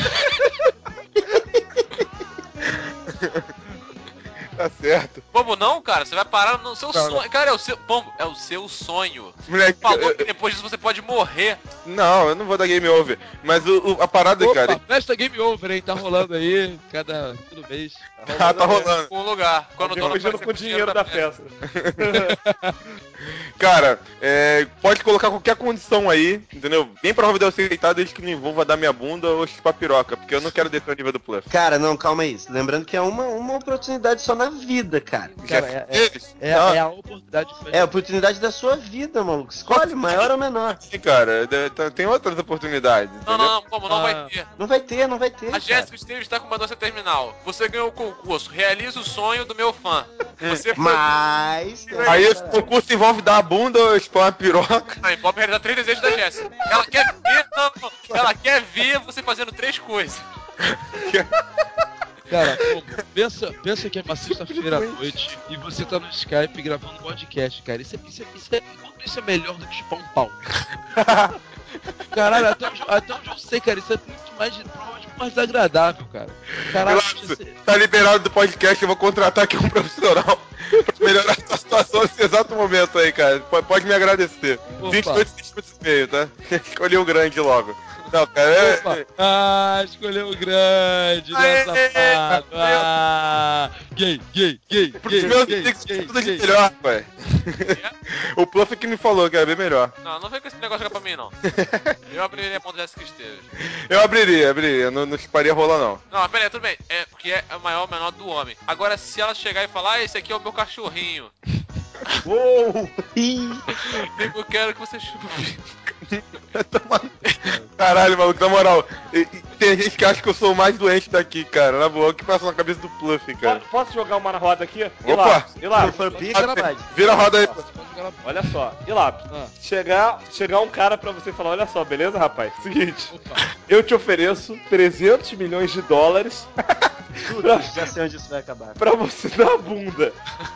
Speaker 2: Tá certo.
Speaker 3: Pombo, não, cara, você vai parar no seu
Speaker 2: Não,
Speaker 3: sonho. Cara, é o seu. Pombo, é o seu sonho.
Speaker 2: Moleque,
Speaker 3: Falou que depois disso você pode morrer.
Speaker 2: não, eu não vou dar game over. Mas a parada,
Speaker 5: Opa,
Speaker 2: cara.
Speaker 5: festa Game Over, hein? Tá rolando aí, todo mês.
Speaker 2: Ah, tá rolando.
Speaker 3: Um lugar. Quando o dono
Speaker 1: Fugindo
Speaker 3: aparecer
Speaker 1: com o dinheiro da festa.
Speaker 2: Cara, pode colocar qualquer condição aí, entendeu? Bem provável de eu aceitar desde que não envolva dar minha bunda ou chupar piroca, porque eu não quero descer o nível do Pluff.
Speaker 4: Cara, não, calma aí. Lembrando que é uma oportunidade só na vida, cara.
Speaker 5: Cara,
Speaker 2: Eles?
Speaker 5: é a oportunidade que
Speaker 4: É a oportunidade da sua vida, maluco. Escolhe, maior ou menor.
Speaker 2: Sim, cara, tem outras oportunidades,
Speaker 3: Não,
Speaker 2: entendeu?
Speaker 3: não, como não vai ter.
Speaker 4: Não vai ter, não vai ter.
Speaker 3: A
Speaker 4: cara.
Speaker 3: Jéssica Esteves está com uma doença terminal. Você ganhou o concurso. Realiza o sonho do meu fã. Você
Speaker 4: Mas.
Speaker 2: Aí esse concurso envolve dar a bunda ou chupar uma piroca.
Speaker 3: Não, envolve realizar 3 desejos da Jéssica. Ela quer ver, não. Ela quer ver você fazendo 3 coisas.
Speaker 5: Cara, pensa que é uma sexta-feira à noite e você tá no Skype gravando um podcast, cara. Isso é melhor do que chupar um pau. Caralho, até onde eu sei, cara, isso é muito mais agradável, cara. Caralho,
Speaker 2: Tá liberado do podcast, eu vou contratar aqui um profissional pra melhorar a sua situação nesse exato momento aí, cara. Pode me agradecer.
Speaker 5: Opa.
Speaker 2: 22 minutos e meio, tá? Escolhi o grande logo. Não, cara,
Speaker 5: Opa. Ah, escolheu o grande, né, safado? Ah, gay.
Speaker 2: Pros meus amigos, tudo de melhor, pai. O Pluff que me falou que era bem melhor.
Speaker 3: Não vem com esse negócio aqui pra mim, não. Eu abriria a mão da Jéssica Esteves.
Speaker 2: Eu abriria, não chuparia rola não.
Speaker 3: Não, mas pera aí, tudo bem. É porque é o maior ou menor do homem. Agora, se ela chegar e falar, esse aqui é o meu cachorrinho.
Speaker 4: Uou!
Speaker 3: Eu quero que você chupe.
Speaker 2: Caralho, maluco, na moral, tem gente que acha que eu sou o mais doente daqui, cara. Na boa, o que passa na cabeça do Pluff, cara.
Speaker 1: Posso jogar uma na roda aqui?
Speaker 2: Opa!
Speaker 4: Se
Speaker 1: Ilapis,
Speaker 4: for pica, pode.
Speaker 2: Vira a roda aí.
Speaker 1: olha só. Ilapis,
Speaker 5: Ah.
Speaker 1: chegar um cara pra você e falar, olha só, beleza, rapaz? Seguinte, eu te ofereço 300 milhões de dólares
Speaker 4: Já sei onde isso vai acabar.
Speaker 1: pra você dar a bunda.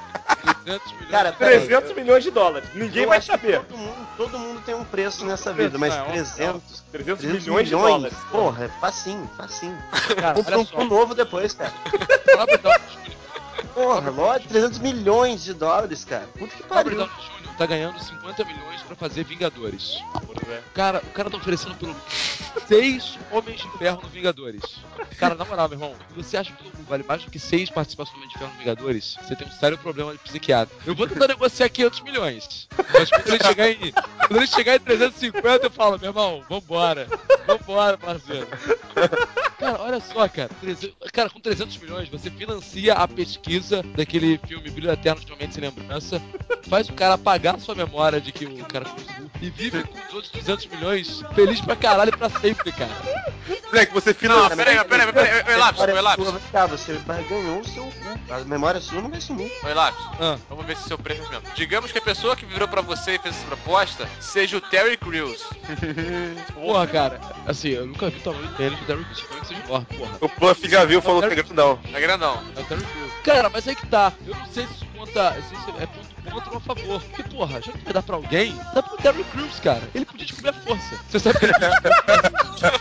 Speaker 5: 300 milhões.
Speaker 4: Cara, peraí.
Speaker 1: 300 milhões de dólares. Ninguém
Speaker 4: Eu
Speaker 1: vai
Speaker 4: acho que
Speaker 1: saber.
Speaker 4: todo mundo tem um preço nessa vida, mas
Speaker 5: Não,
Speaker 4: 300
Speaker 1: 300 milhões de dólares.
Speaker 4: Porra, facinho.
Speaker 5: Cara,
Speaker 4: Compra
Speaker 5: olha
Speaker 4: um
Speaker 5: só.
Speaker 4: cu novo depois, cara.
Speaker 5: Robert Downey Jr.
Speaker 4: Porra, lógico, 300 milhões de dólares, cara. Puta que
Speaker 5: Robert
Speaker 4: pariu.
Speaker 5: Downey Jr. tá ganhando 50 milhões pra fazer Vingadores. Cara, o cara tá oferecendo por 6 Homens de Ferro no Vingadores. Cara, na moral, meu irmão, você acha que vale mais do que 6 participações do Homem de Ferro no Vingadores? Você tem um sério problema de psiquiatra. Eu vou tentar negociar 500 milhões. Mas quando ele chegar em 350, eu falo, meu irmão, vambora, parceiro. Cara, olha só, cara. Cara, com 300 milhões, você financia a pesquisa daquele filme Brilho Eterno de uma Mente Sem Lembrança, faz o cara apagar a sua memória de que o cara conseguiu e vive com os outros 200 milhões feliz pra caralho pra sempre, cara.
Speaker 2: Moleque, você
Speaker 3: Não,
Speaker 2: financia.
Speaker 3: peraí, Oi, Lápis.
Speaker 4: Cara, você ganhou o seu cu. A memória sua não vai sumir.
Speaker 3: Oi, Lápis.
Speaker 5: Ah.
Speaker 3: Vamos ver se seu preço é mesmo. Digamos que a pessoa que virou pra você e fez essa proposta seja o Terry Crews.
Speaker 5: Porra, cara, assim, eu nunca vi o tamanho dele do Terry Crews, suponho que seja enorme, porra.
Speaker 2: O Pluff já viu, falou que é grandão.
Speaker 3: É grandão.
Speaker 5: É o Terry Crews. Cara, mas aí que tá, eu não sei se isso conta, se isso é ponto contra ou a favor. Porque, porra, já que vai dar pra alguém, dá pro Terry Crews, cara. Ele podia te comer a força. Você sabe que ele podia te comer a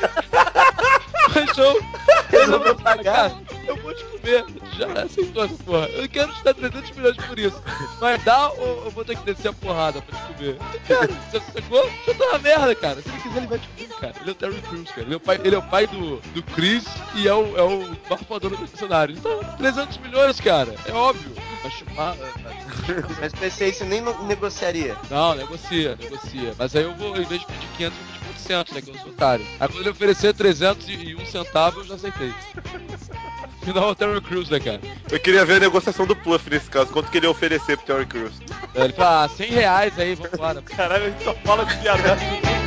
Speaker 5: força. Mas eu não vou pagar, cara. Eu vou te comer. Já aceitou essa porra. Eu quero te dar 300 milhões por isso. Mas dá ou eu vou ter que descer a porrada pra te comer? Cara, você sacou? Já tá na merda, cara. Se ele quiser, ele vai te comer, cara. Ele é o Terry Crews, cara. Ele é o pai do Chris e é o bafador do personagem. Então, 300 milhões, cara. É óbvio. Vai chupar.
Speaker 4: Mas pensei, você nem negociaria.
Speaker 5: Não, negocia. Mas aí eu vou, em vez de pedir 500, eu vou pedir 400, né? Que eu sou otário. Aí quando ele oferecer 301 centavos, eu já aceitei. Final é o Terry Crews, né, cara?
Speaker 2: Eu queria ver a negociação do Pluff nesse caso. Quanto que ele ia oferecer pro Terry Crews?
Speaker 5: Ele fala, 100 reais aí, vambora.
Speaker 1: Caralho, a gente só fala de piada.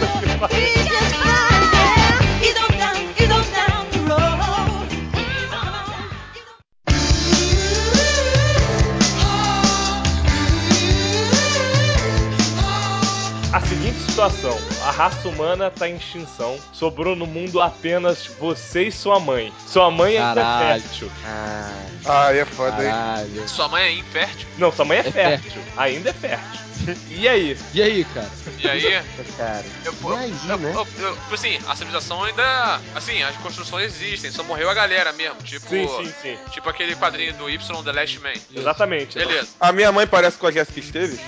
Speaker 1: A seguinte situação, a raça humana tá em extinção, sobrou no mundo apenas você e sua mãe. Sua mãe ainda é
Speaker 5: Caralho.
Speaker 1: fértil.
Speaker 2: Ah, aí é foda, hein?
Speaker 5: Caralho.
Speaker 3: Sua mãe é infértil?
Speaker 1: Não, sua mãe é
Speaker 5: É
Speaker 1: fértil. Ainda é fértil. E aí?
Speaker 5: E aí, cara?
Speaker 3: E aí?
Speaker 4: Cara, e aí, né?
Speaker 3: Assim, a civilização ainda... Assim, as construções existem, só morreu a galera mesmo. Tipo,
Speaker 1: Sim.
Speaker 3: tipo aquele quadrinho do Y, The Last Man.
Speaker 1: Exatamente.
Speaker 3: Beleza.
Speaker 2: A minha mãe parece com a Jéssica Esteves?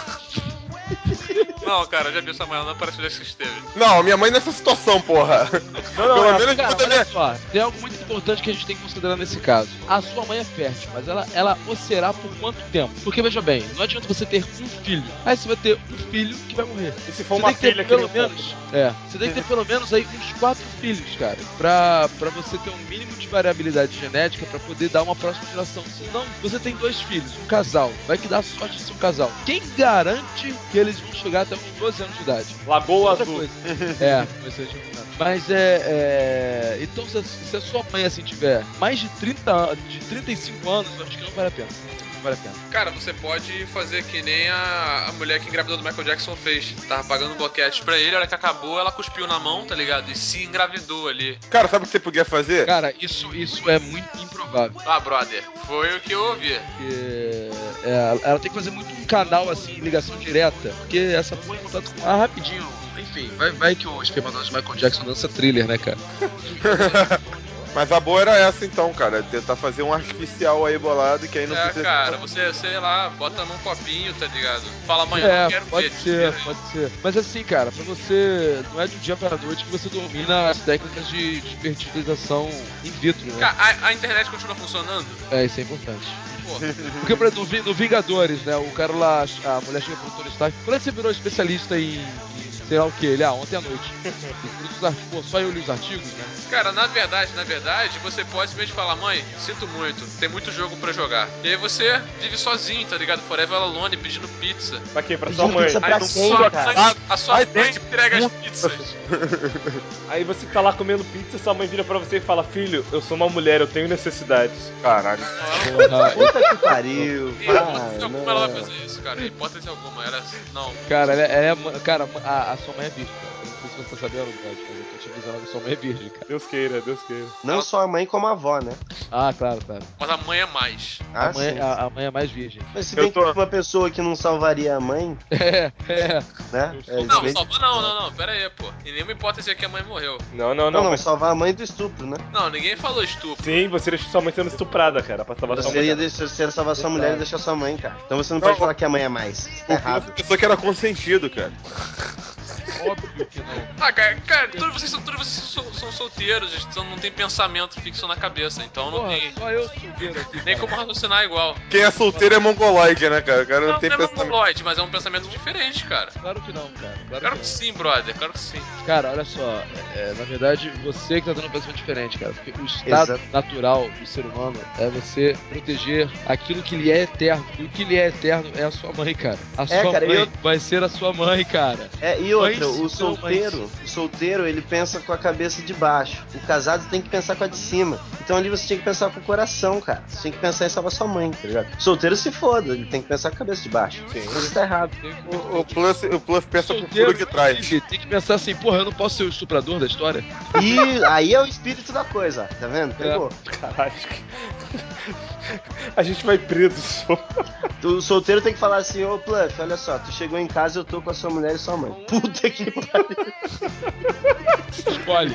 Speaker 3: Não, cara, eu já vi sua mãe, ela não parece que esteve.
Speaker 2: Não, a minha mãe nessa situação, porra. Pelo menos
Speaker 5: Cara,
Speaker 2: você
Speaker 5: olha só, tem algo muito importante que a gente tem que considerar nesse caso. A sua mãe é fértil, mas ela o será por quanto tempo? Porque, veja bem, não adianta você ter um filho. Aí você vai ter um filho que vai morrer.
Speaker 1: E se for
Speaker 5: Você
Speaker 1: uma
Speaker 5: tem que ter
Speaker 1: filha que
Speaker 5: pelo
Speaker 1: nem
Speaker 5: menos... você tem que ter pelo menos aí uns 4 filhos, cara. Pra você ter um mínimo de variabilidade genética pra poder dar uma próxima geração. Senão, você tem 2 filhos, um casal. Vai que dá sorte de ser um casal. Quem garante que eles vão chegar até uns 12 anos de idade?
Speaker 1: Lagoa
Speaker 5: Outra
Speaker 1: Azul.
Speaker 5: coisa. Um excelente argumento. Mas então, se a sua mãe assim tiver mais de 35 anos, eu acho que não vale a pena. Não vale a pena.
Speaker 3: Cara, você pode fazer que nem a mulher que engravidou do Michael Jackson fez. Tava pagando boquete pra ele, a hora que acabou, ela cuspiu na mão, tá ligado? E se engravidou ali.
Speaker 2: Cara, sabe o que você podia fazer?
Speaker 5: Cara, isso é muito improvável.
Speaker 3: Ah, brother, foi o que eu ouvi.
Speaker 5: Porque ela tem que fazer muito um canal assim, ligação direta. Porque essa põe em contato com. Rapidinho. Enfim, vai que o espermatozoide de Michael Jackson dança thriller, né, cara?
Speaker 2: Mas a boa era essa então, cara. Tentar fazer um artificial aí bolado que aí não precisa.
Speaker 3: Cara, você, sei lá, bota num copinho, tá ligado? Fala, mãe, eu não quero
Speaker 5: pode
Speaker 3: ver.
Speaker 5: pode ser. Mas assim, cara, pra você. Não é de um dia pra noite que você domina as técnicas de fertilização in vitro, né?
Speaker 3: Cara, a internet continua funcionando?
Speaker 5: Isso é importante.
Speaker 3: Pô.
Speaker 5: Porque, por exemplo, no Vingadores, né? O cara lá, a mulher chega pro Tony Stark. Quando é que você virou especialista em sei lá o que? Ele, ontem à noite. Pô, só eu li os artigos, né?
Speaker 3: Cara, na verdade, você pode simplesmente falar, mãe, sinto muito, tem muito jogo pra jogar. E aí você vive sozinho, tá ligado? Forever alone, pedindo pizza.
Speaker 1: Pra quê? Pra sua
Speaker 4: Pedindo
Speaker 1: mãe.
Speaker 4: pizza pra
Speaker 1: Aí,
Speaker 4: quem, cara?
Speaker 3: A sua mãe entrega as pizzas.
Speaker 1: aí você tá lá comendo pizza, sua mãe vira pra você e fala: filho, eu sou uma mulher, eu tenho necessidades.
Speaker 2: Caralho.
Speaker 5: Porra,
Speaker 4: Puta que pariu.
Speaker 3: Em
Speaker 4: Para,
Speaker 3: hipótese alguma
Speaker 4: não.
Speaker 3: ela vai fazer isso, cara. Em hipótese alguma. Não.
Speaker 5: cara, cara, a sua mãe é virgem, cara. Eu não sei se você tá sabendo, mas eu tô te avisando que a sua mãe é virgem, cara.
Speaker 1: Deus queira, Deus queira.
Speaker 4: Não só a mãe como a avó, né?
Speaker 5: Ah, claro.
Speaker 3: Mas a mãe é mais.
Speaker 5: A mãe,
Speaker 4: sim.
Speaker 5: a mãe é mais virgem.
Speaker 4: Mas se bem que uma pessoa que não salvaria a mãe,
Speaker 5: É.
Speaker 4: né?
Speaker 3: Não, salva não, pera aí, pô. Em nenhuma hipótese é que a mãe morreu.
Speaker 1: Não.
Speaker 4: Não, salvar a mãe do estupro, né?
Speaker 3: Não, ninguém falou estupro.
Speaker 1: Sim, você deixa sua mãe sendo estuprada, cara, pra salvar sua
Speaker 4: Você ia
Speaker 1: mulher.
Speaker 4: salvar sua mulher e deixar sua mãe, cara. Então você não pode falar que a mãe é mais. Isso tá errado.
Speaker 2: Pessoa que era consentido, cara.
Speaker 5: Óbvio que não.
Speaker 3: Ah, cara, todos vocês são solteiros, então não tem pensamento fixo na cabeça, então não
Speaker 5: Porra,
Speaker 3: tem
Speaker 5: só eu solteiro aqui.
Speaker 3: nem
Speaker 5: cara.
Speaker 3: como raciocinar igual.
Speaker 2: Quem é solteiro é mongoloide, né, cara? O cara não,
Speaker 3: Não,
Speaker 2: tem
Speaker 3: não é
Speaker 2: pensamento.
Speaker 3: mongoloide, mas é um pensamento diferente, cara.
Speaker 5: Claro que não, cara.
Speaker 3: Claro que sim, brother, claro que sim.
Speaker 5: Cara, olha só, na verdade, você que tá tendo um pensamento diferente, cara. Porque o estado natural do ser humano é você proteger aquilo que lhe é eterno. E o que lhe é eterno é a sua mãe, cara. A sua
Speaker 4: cara,
Speaker 5: mãe vai ser a sua mãe, cara.
Speaker 4: E outra,
Speaker 5: Mães
Speaker 4: o
Speaker 5: são
Speaker 4: solteiro, ele pensa com a cabeça de baixo. O casado tem que pensar com a de cima. Então ali você tinha que pensar com o coração, cara. Você tem que pensar em salvar sua mãe, tá ligado? O solteiro se foda, ele tem que pensar com a cabeça de baixo.
Speaker 1: Sim.
Speaker 4: Isso tá errado.
Speaker 2: O Plus pensa pro furo que traz.
Speaker 5: Tem que pensar assim, porra, eu não posso ser o estuprador da história.
Speaker 4: E aí é o espírito da coisa, tá vendo? Pegou.
Speaker 1: Caralho. A gente vai preso.
Speaker 4: O solteiro tem que falar assim, ô Pluff, olha só, tu chegou em casa, eu tô com a sua mulher e sua mãe. Puta que pariu.
Speaker 5: Escolhe.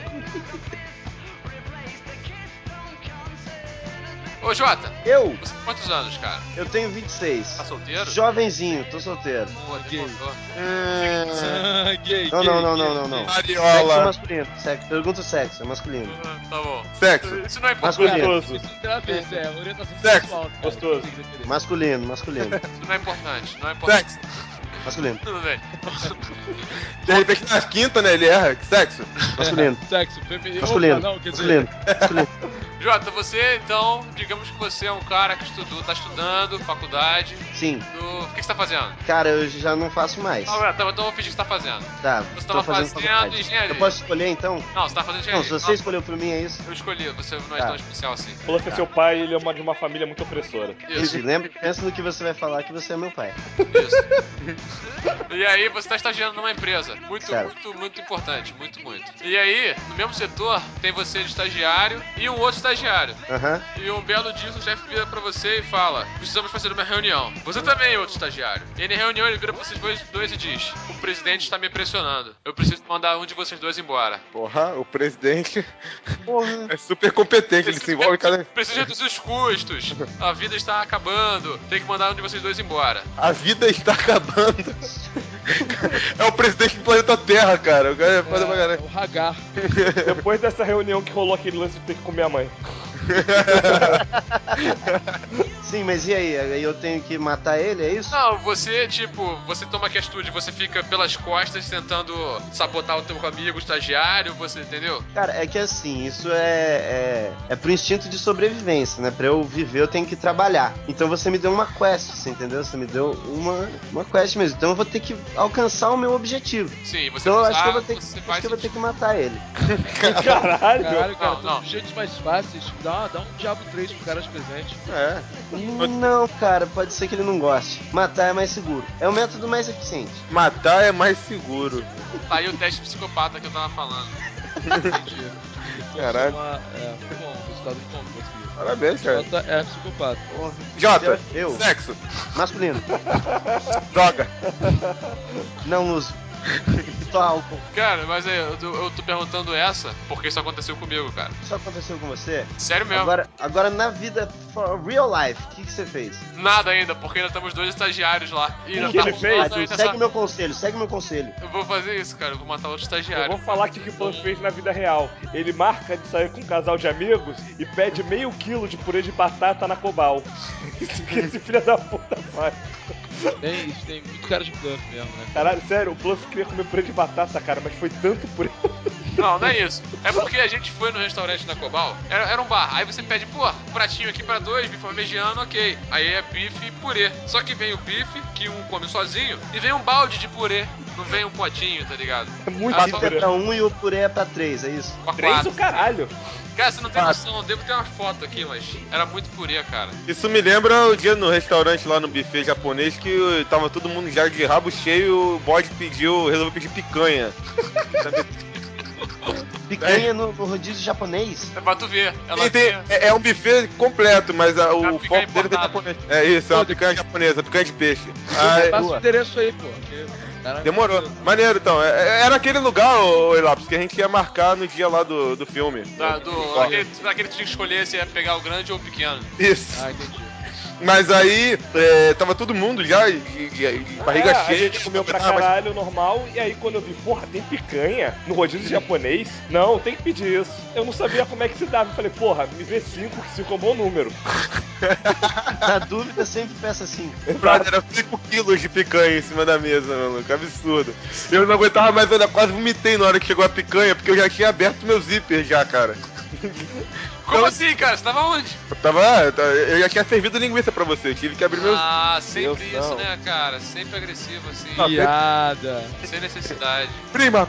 Speaker 3: Ô, Jota,
Speaker 4: Eu
Speaker 3: você tem quantos anos, cara?
Speaker 4: tenho 26.
Speaker 3: Tá solteiro?
Speaker 4: Jovenzinho, tô solteiro.
Speaker 3: Pô,
Speaker 5: Gay.
Speaker 3: demorou.
Speaker 5: Gay.
Speaker 4: Não. Sexo
Speaker 2: Mariola.
Speaker 4: masculino. Pergunta o sexo, é masculino.
Speaker 3: Tá bom.
Speaker 2: Sexo.
Speaker 3: Isso não é importante.
Speaker 4: Masculino.
Speaker 1: Gostoso.
Speaker 5: Isso não tem nada a ver, isso é orientação
Speaker 2: Sexo.
Speaker 5: sexual. cara.
Speaker 1: Gostoso.
Speaker 5: Tem que defender.
Speaker 4: Masculino.
Speaker 3: Isso não é importante. Não é importante.
Speaker 2: Sexo.
Speaker 4: Masculino.
Speaker 3: Tudo bem.
Speaker 2: De repente na quinta, né? Ele erra. Sexo.
Speaker 4: Masculino.
Speaker 5: Sexo, feminino.
Speaker 4: Masculino.
Speaker 5: Opa, não, quer dizer,
Speaker 4: Masculino.
Speaker 3: Jota, você então, digamos que você é um cara que tá estudando, faculdade.
Speaker 4: Sim.
Speaker 3: O que você tá fazendo?
Speaker 4: Cara, eu já não faço mais.
Speaker 3: Então eu vou fingir que você tá fazendo.
Speaker 4: Tá,
Speaker 3: Você
Speaker 4: tô
Speaker 3: tava
Speaker 4: fazendo
Speaker 3: fazendo
Speaker 4: faculdade.
Speaker 3: engenharia.
Speaker 4: Eu posso escolher então?
Speaker 3: Não, você tá fazendo engenharia.
Speaker 4: Não, se você escolheu por mim, é isso?
Speaker 3: Eu escolhi, você não é
Speaker 4: Tá.
Speaker 3: tão especial assim.
Speaker 1: Falou que seu pai ele é de uma família muito opressora.
Speaker 3: Isso.
Speaker 4: Lembra, pensa no que você vai falar, que você é meu pai.
Speaker 3: Isso. E aí você tá estagiando numa empresa.
Speaker 4: Certo.
Speaker 3: Muito importante. Muito. E aí, no mesmo setor, tem você de estagiário e um outro estagiário.
Speaker 4: Aham.
Speaker 3: E um belo dia o chefe vira pra você e fala: precisamos fazer uma reunião. Você também é outro estagiário. E aí, na reunião ele vira pra vocês dois e diz: o presidente está me pressionando. Eu preciso mandar um de vocês dois embora.
Speaker 2: Porra, o presidente
Speaker 4: Porra.
Speaker 2: é super competente, ele se envolve em cada...
Speaker 3: Precisa reduzir os custos. A vida está acabando. Tem que mandar um de vocês dois embora.
Speaker 2: A vida está acabando. É o presidente do planeta Terra, cara. O cara é foda pra caralho.
Speaker 5: O Hagar.
Speaker 1: Depois dessa reunião que rolou aquele lance de ter que comer a mãe.
Speaker 4: Sim, mas e aí? Aí eu tenho que matar ele, é isso?
Speaker 3: Não, você, você toma a atitude, você fica pelas costas tentando sabotar o teu amigo, o estagiário, você entendeu?
Speaker 4: Cara, é que assim, isso é pro instinto de sobrevivência, né? Pra eu viver, eu tenho que trabalhar. Então você me deu uma quest, você entendeu? Você me deu uma quest mesmo. Então eu vou ter que alcançar o meu objetivo.
Speaker 3: Sim, você
Speaker 4: Então eu
Speaker 3: vai
Speaker 4: acho que eu vou
Speaker 3: usar,
Speaker 4: ter que,
Speaker 3: você
Speaker 4: acho
Speaker 3: vai
Speaker 4: que eu vou ter
Speaker 3: sentir.
Speaker 4: que matar ele.
Speaker 1: Caralho!
Speaker 5: Caralho, cara,
Speaker 3: Não,
Speaker 5: tem
Speaker 3: não.
Speaker 5: uns jeitos mais fáceis. Dá um Diablo 3 pro cara de presente.
Speaker 2: É.
Speaker 4: Não, cara, pode ser que ele não goste. Matar é mais seguro. É o método mais eficiente.
Speaker 2: Matar é mais seguro.
Speaker 3: Tá aí o teste psicopata que eu tava falando.
Speaker 5: Entendi.
Speaker 2: Caralho.
Speaker 5: Muito bom, o resultado muito bom que consegui.
Speaker 2: Parabéns, cara.
Speaker 5: Jota é psicopata.
Speaker 2: Jota,
Speaker 4: Eu.
Speaker 2: sexo,
Speaker 4: Masculino.
Speaker 2: droga.
Speaker 4: Não uso. Só álcool.
Speaker 3: Cara, mas aí, eu tô perguntando essa porque isso aconteceu comigo, cara.
Speaker 4: Isso aconteceu com você?
Speaker 3: Sério mesmo.
Speaker 4: Agora na vida, for real life, o que você fez?
Speaker 3: Nada ainda, porque ainda temos dois estagiários lá. E ainda
Speaker 1: que
Speaker 3: tá
Speaker 1: ele fez?
Speaker 3: rolando
Speaker 4: Ah,
Speaker 3: ainda
Speaker 4: segue
Speaker 3: essa-
Speaker 4: meu conselho, segue meu conselho.
Speaker 3: Eu vou fazer isso, cara. Eu vou matar outro
Speaker 1: Eu
Speaker 3: estagiário.
Speaker 1: vou falar o que o Pan fez na vida real. Ele marca de sair com um casal de amigos e pede meio quilo de purê de batata na Cobal. Isso que esse filho da puta faz.
Speaker 5: Isso tem muito cara de bluff mesmo, né?
Speaker 1: Caralho, sério, o Bluff queria comer purê de batata, cara, mas foi tanto purê.
Speaker 3: Não, não é isso. É porque a gente foi no restaurante na Cobal, era um bar. Aí você pede, pô, um pratinho aqui pra dois, bife parmegiano, ok. Aí é bife e purê. Só que vem o bife, que um come sozinho, e vem um balde de purê. Não vem um potinho, tá ligado?
Speaker 1: É muito
Speaker 3: Ah,
Speaker 4: O bife é
Speaker 1: purê.
Speaker 4: pra 1 e o purê é pra 3, é isso?
Speaker 3: Pra
Speaker 1: Três
Speaker 3: quatro.
Speaker 1: o caralho.
Speaker 3: Cara, você não tem noção, eu devo ter uma foto aqui, mas era muito purê, cara.
Speaker 2: Isso me lembra o dia no restaurante lá no buffet japonês que tava todo mundo já de rabo cheio, o bode resolveu pedir picanha.
Speaker 4: Picanha no rodízio japonês?
Speaker 3: É pra tu ver. Ela
Speaker 2: E é um buffet completo, mas o
Speaker 3: picanha
Speaker 2: foco dele é
Speaker 3: importada.
Speaker 2: japonês. É isso, é uma picanha japonesa, picanha de peixe. Aí,
Speaker 5: Passa o endereço aí, pô. Caraca,
Speaker 2: demorou. Maneiro, então. Era aquele lugar, ô Elapis, que a gente ia marcar no dia lá do filme.
Speaker 3: Aquele que tinha que escolher se ia pegar o grande ou o pequeno.
Speaker 2: Isso.
Speaker 5: Ah, entendi.
Speaker 2: Mas aí, tava todo mundo já de barriga
Speaker 1: A
Speaker 2: cheia.
Speaker 1: gente comeu pra caralho, normal, e aí quando eu vi, porra, tem picanha no rodízio japonês? Não, tem que pedir isso. Eu não sabia como é que se dava. Eu falei, porra, me vê 5, que 5 é um bom número.
Speaker 4: Na dúvida, sempre peça assim.
Speaker 2: Brother, era 5 quilos de picanha em cima da mesa, mano. Que absurdo. Eu não aguentava mais, eu quase vomitei na hora que chegou a picanha, porque eu já tinha aberto meu zíper já, cara.
Speaker 3: Como assim, cara? Você tava onde?
Speaker 2: Eu já tinha servido linguiça pra você, eu tive que abrir meu...
Speaker 3: Ah, sempre
Speaker 1: Deus,
Speaker 3: isso,
Speaker 1: não.
Speaker 3: né, cara? Sempre agressivo, assim.
Speaker 5: Piada.
Speaker 3: Sem necessidade.
Speaker 2: Prima!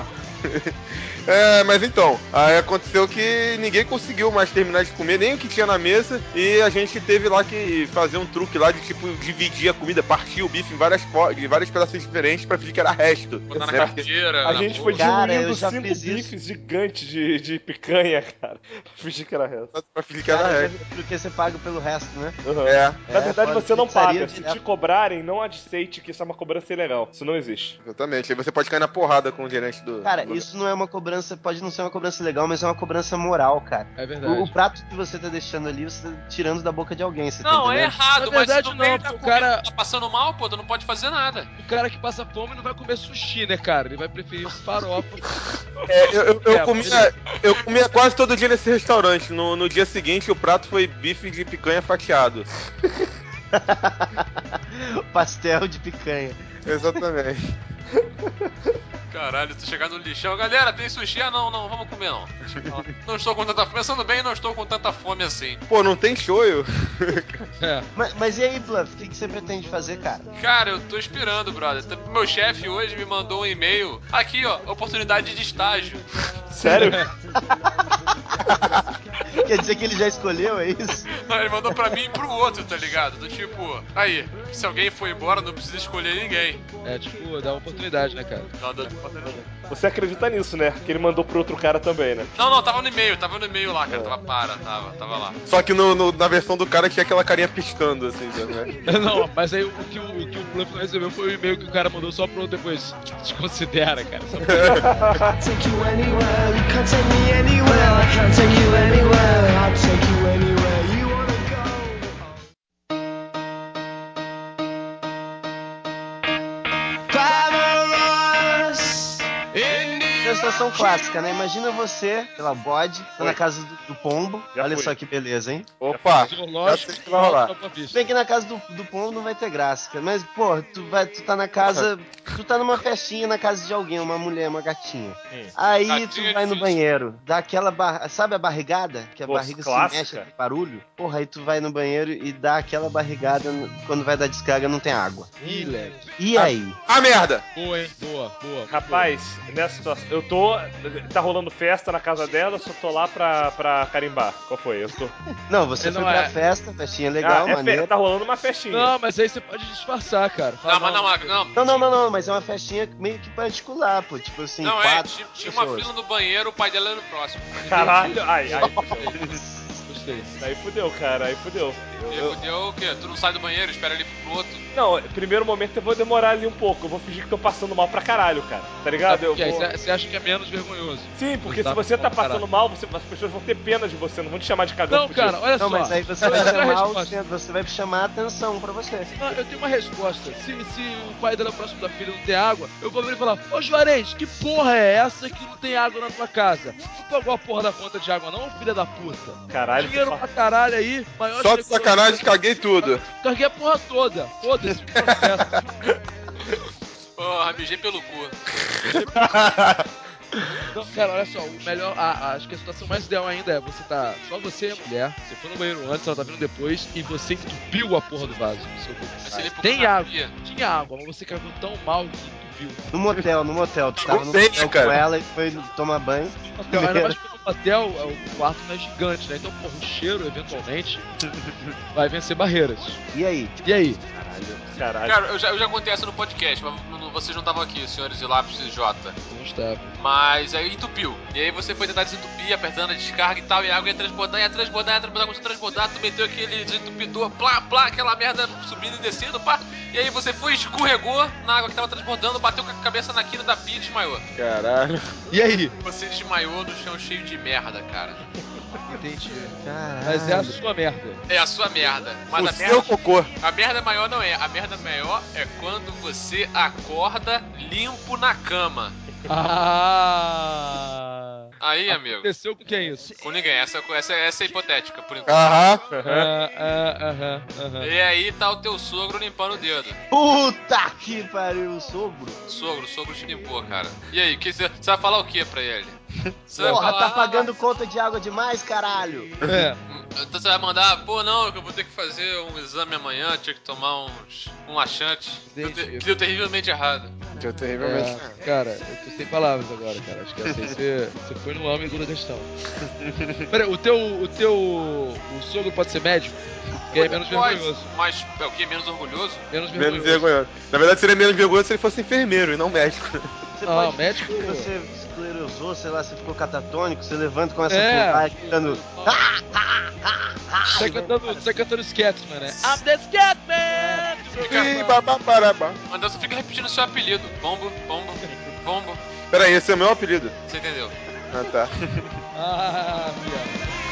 Speaker 2: Mas então, aí aconteceu que ninguém conseguiu mais terminar de comer nem o que tinha na mesa e a gente teve lá que fazer um truque lá de tipo dividir a comida, partir o bife em vários pedaços diferentes pra fingir que era resto.
Speaker 3: Botar na
Speaker 2: Né?
Speaker 3: carteira.
Speaker 1: A
Speaker 3: na
Speaker 1: gente foi
Speaker 3: bolsa.
Speaker 4: Cara, eu
Speaker 1: diluindo
Speaker 4: já
Speaker 1: 5
Speaker 4: fiz isso.
Speaker 1: bifes gigantes de picanha, cara. Fingi que era resto.
Speaker 2: Pra fingir que era
Speaker 4: Cara,
Speaker 2: resto.
Speaker 4: porque você paga pelo resto, né?
Speaker 1: Uhum.
Speaker 2: É,
Speaker 1: Na verdade,
Speaker 4: pode
Speaker 1: você não
Speaker 4: pizzaria
Speaker 1: paga. Se
Speaker 4: direto.
Speaker 1: te cobrarem, não aceite que isso é uma cobrança ilegal. Isso não existe.
Speaker 2: exatamente. Aí você pode cair na porrada com o gerente do...
Speaker 4: Cara,
Speaker 2: do...
Speaker 4: isso não é uma cobrança, pode não ser uma cobrança legal, mas é uma cobrança moral, cara.
Speaker 5: É verdade.
Speaker 4: O prato que você tá deixando ali, você tá tirando da boca de alguém, você tá
Speaker 3: Não, é
Speaker 4: entendendo?
Speaker 3: errado,
Speaker 5: Na verdade,
Speaker 3: mas se no meio
Speaker 5: não,
Speaker 3: da
Speaker 5: porque o
Speaker 3: comida
Speaker 5: cara-
Speaker 3: tá passando mal, pô, tu não pode fazer nada.
Speaker 5: O cara que passa fome não vai comer sushi, né, cara? Ele vai preferir farofa.
Speaker 2: Eu comia quase todo dia nesse restaurante. No dia seguinte, o prato foi bife de picanha fatiado.
Speaker 4: Pastel de picanha.
Speaker 2: Exatamente.
Speaker 3: Caralho, tu chegar no lixão, galera, tem sushi? Ah, não, vamos comer não. Não estou com tanta fome, pensando bem, não estou com tanta fome assim.
Speaker 2: Pô, não tem shoyu?
Speaker 5: É.
Speaker 4: Mas e aí, Bluff, o que você pretende fazer, cara?
Speaker 3: Cara, eu tô esperando, brother. Meu chefe hoje me mandou um e-mail. Aqui, ó, oportunidade de estágio.
Speaker 1: Sério?
Speaker 4: Quer dizer que ele já escolheu, é isso?
Speaker 3: Ele mandou pra mim e pro outro, tá ligado? Do tipo, aí, se alguém for embora, não precisa escolher ninguém.
Speaker 5: É tipo, dá uma oportunidade, né, cara?
Speaker 1: Você acredita nisso, né? Que ele mandou pro outro cara também, né?
Speaker 3: Não, tava no e-mail lá, cara. Tava lá.
Speaker 2: Só que na versão do cara tinha aquela carinha piscando, assim, né?
Speaker 5: Não, mas aí o que o Bluff não recebeu foi o e-mail que o cara mandou só pro depois. Desconsidera, cara. Só pra...
Speaker 6: Take you anywhere, you can't take me anywhere. I can't take you anywhere, I'll take you anywhere you wanna go. Glamorous,
Speaker 4: É uma situação clássica, né? Imagina você, pela bode, tá na casa do pombo.
Speaker 1: Já
Speaker 4: Olha
Speaker 1: fui.
Speaker 4: só que beleza, hein?
Speaker 2: Opa!
Speaker 5: Zoológico,
Speaker 2: já sei que vai rolar.
Speaker 5: Tropa Vista.
Speaker 4: Bem que na casa do pombo não vai ter graça, cara. Mas, pô, tu tá na casa. Tu tá numa festinha na casa de alguém, uma mulher, uma gatinha. Aí
Speaker 3: Gatinha
Speaker 4: tu
Speaker 3: é
Speaker 4: vai no
Speaker 3: difícil.
Speaker 4: banheiro, dá aquela sabe a barrigada? Que a
Speaker 1: Pô,
Speaker 4: barriga se
Speaker 1: clássica.
Speaker 4: mexe, aquele barulho. Porra, aí tu vai no banheiro e dá aquela barrigada, quando vai dar descarga não tem água.
Speaker 5: Ih, Leque.
Speaker 4: E aí?
Speaker 2: Ah, merda!
Speaker 5: Boa, hein? Boa.
Speaker 1: Rapaz, nessa situação, eu tô. Tá rolando festa na casa dela, só tô lá pra carimbar. Qual foi? Eu tô.
Speaker 4: Não, você
Speaker 5: Não,
Speaker 4: foi pra
Speaker 5: é-
Speaker 4: festa, festinha legal, maneiro.
Speaker 1: Tá rolando uma festinha.
Speaker 5: Não, mas aí você pode disfarçar, cara.
Speaker 3: Não, mas não.
Speaker 4: Não, mas é uma festinha meio que particular, pô. Tipo assim,
Speaker 3: Não,
Speaker 4: 4
Speaker 3: tinha uma
Speaker 4: pessoas.
Speaker 3: fila no banheiro, o pai dela era no próximo.
Speaker 1: Caralho, ai, fudeu.
Speaker 5: Gostei.
Speaker 1: Aí fudeu, cara, aí fudeu.
Speaker 3: Deu o quê? Tu não sai do banheiro, espera ele pro outro.
Speaker 1: Não, primeiro momento eu vou demorar ali um pouco. Eu vou fingir que tô passando mal pra caralho, cara. Tá ligado? Eu vou...
Speaker 5: Você acha que é menos vergonhoso?
Speaker 1: Sim, porque
Speaker 5: Tá
Speaker 1: se você tá
Speaker 5: bom, caralho.
Speaker 1: passando mal, as pessoas vão ter pena de você, não vão te chamar de cagão.
Speaker 5: Não,
Speaker 1: fudido.
Speaker 5: cara, olha
Speaker 4: Não,
Speaker 5: só.
Speaker 4: mas aí você
Speaker 5: Eu
Speaker 4: vai
Speaker 5: tenho uma
Speaker 4: chamar
Speaker 5: resposta.
Speaker 4: você vai chamar a atenção pra você.
Speaker 5: Não, eu tenho uma resposta. Se o pai dela próximo da filha não tem água, eu vou abrir e falar: Ô Juarez, que porra é essa que não tem água na tua casa? Tu pagou a porra da conta de água, não, filha da puta?
Speaker 1: Caralho,
Speaker 5: Dinheiro
Speaker 1: você
Speaker 5: pra caralho aí, maior
Speaker 2: Só de sacanagem, caguei tudo.
Speaker 5: Carreguei a porra toda. Foda-se, o processo.
Speaker 3: Porra, mijei pelo cu.
Speaker 5: Não, cara, olha só, o melhor. Acho que a situação mais ideal ainda é você tá. Só você e a mulher, você foi no banheiro antes, ela tá vindo depois, e você entupiu a porra do vaso. No seu corpo.
Speaker 3: Mas ele
Speaker 5: Tem água, tinha água, mas você cagou tão mal que entupiu.
Speaker 4: No motel. Tu tava no
Speaker 2: Sei,
Speaker 4: motel
Speaker 2: cara.
Speaker 4: com ela e foi tomar banho.
Speaker 5: Hotel, ainda mais que no hotel, o quarto não é gigante, né? Então, porra, o cheiro, eventualmente, vai vencer barreiras.
Speaker 4: E aí?
Speaker 5: E aí?
Speaker 1: Caralho.
Speaker 3: Cara, eu já contei essa no podcast, mas vocês não estavam aqui, senhores de lápis e Jota.
Speaker 5: Não está.
Speaker 3: Mas aí entupiu. E aí você foi tentar desentupir, apertando a descarga e tal, e a água ia transbordar, começou a transbordar, tu meteu aquele desentupidor, plá, aquela merda subindo e descendo, pá. E aí você foi, escorregou na água que tava transbordando, bateu com a cabeça na quina da pia e desmaiou.
Speaker 2: Caralho.
Speaker 5: E aí?
Speaker 3: Você desmaiou no chão cheio de merda, cara.
Speaker 5: Entendi.
Speaker 4: Caralho.
Speaker 5: Mas é a sua merda.
Speaker 3: É a sua merda. Mas
Speaker 2: O
Speaker 3: a
Speaker 2: seu
Speaker 3: merda,
Speaker 2: cocô.
Speaker 3: a merda maior não é. A merda maior é quando você acorda limpo na cama.
Speaker 5: Ah!
Speaker 3: Aí, amigo.
Speaker 5: Aconteceu com quem isso?
Speaker 3: Com ninguém. Essa é hipotética, por enquanto.
Speaker 2: Aham.
Speaker 5: Aham.
Speaker 3: E aí tá o teu sogro limpando o dedo.
Speaker 4: Puta que pariu, sogro.
Speaker 3: Sogro te limpou, cara. E aí, você vai falar o que pra ele? Você vai
Speaker 4: Porra,
Speaker 3: falar,
Speaker 4: tá pagando conta de água demais, caralho.
Speaker 5: É.
Speaker 3: Então você vai mandar, pô, não, que eu vou ter que fazer um exame amanhã, tinha que tomar um laxante.
Speaker 5: Entendi.
Speaker 3: Deu terrivelmente errado.
Speaker 2: Deu terrivelmente.
Speaker 5: Cara, eu tô sem palavras agora, cara. Acho que essa aí você foi no âmago da questão. Pera, o sogro pode ser médico? Que é menos
Speaker 3: Pode,
Speaker 5: vergonhoso.
Speaker 3: mas é o que? Menos orgulhoso?
Speaker 5: Menos
Speaker 2: Menos
Speaker 5: vergonhoso.
Speaker 2: vergonhoso. Na verdade, seria menos vergonhoso se ele fosse enfermeiro e não médico.
Speaker 4: Você
Speaker 5: Não,
Speaker 4: pode
Speaker 5: médico-
Speaker 4: que você esclerosou, sei lá, você ficou catatônico, você levanta com essa
Speaker 5: É.
Speaker 4: pular gritando.
Speaker 5: Sai cantando Scatman, né? I'm the Scatman!
Speaker 2: Ih, babá.
Speaker 3: Então você fica repetindo o seu apelido. Bombo.
Speaker 2: Pera aí, esse é o meu apelido.
Speaker 3: Você entendeu?
Speaker 2: Ah, tá.
Speaker 5: Ah, viado.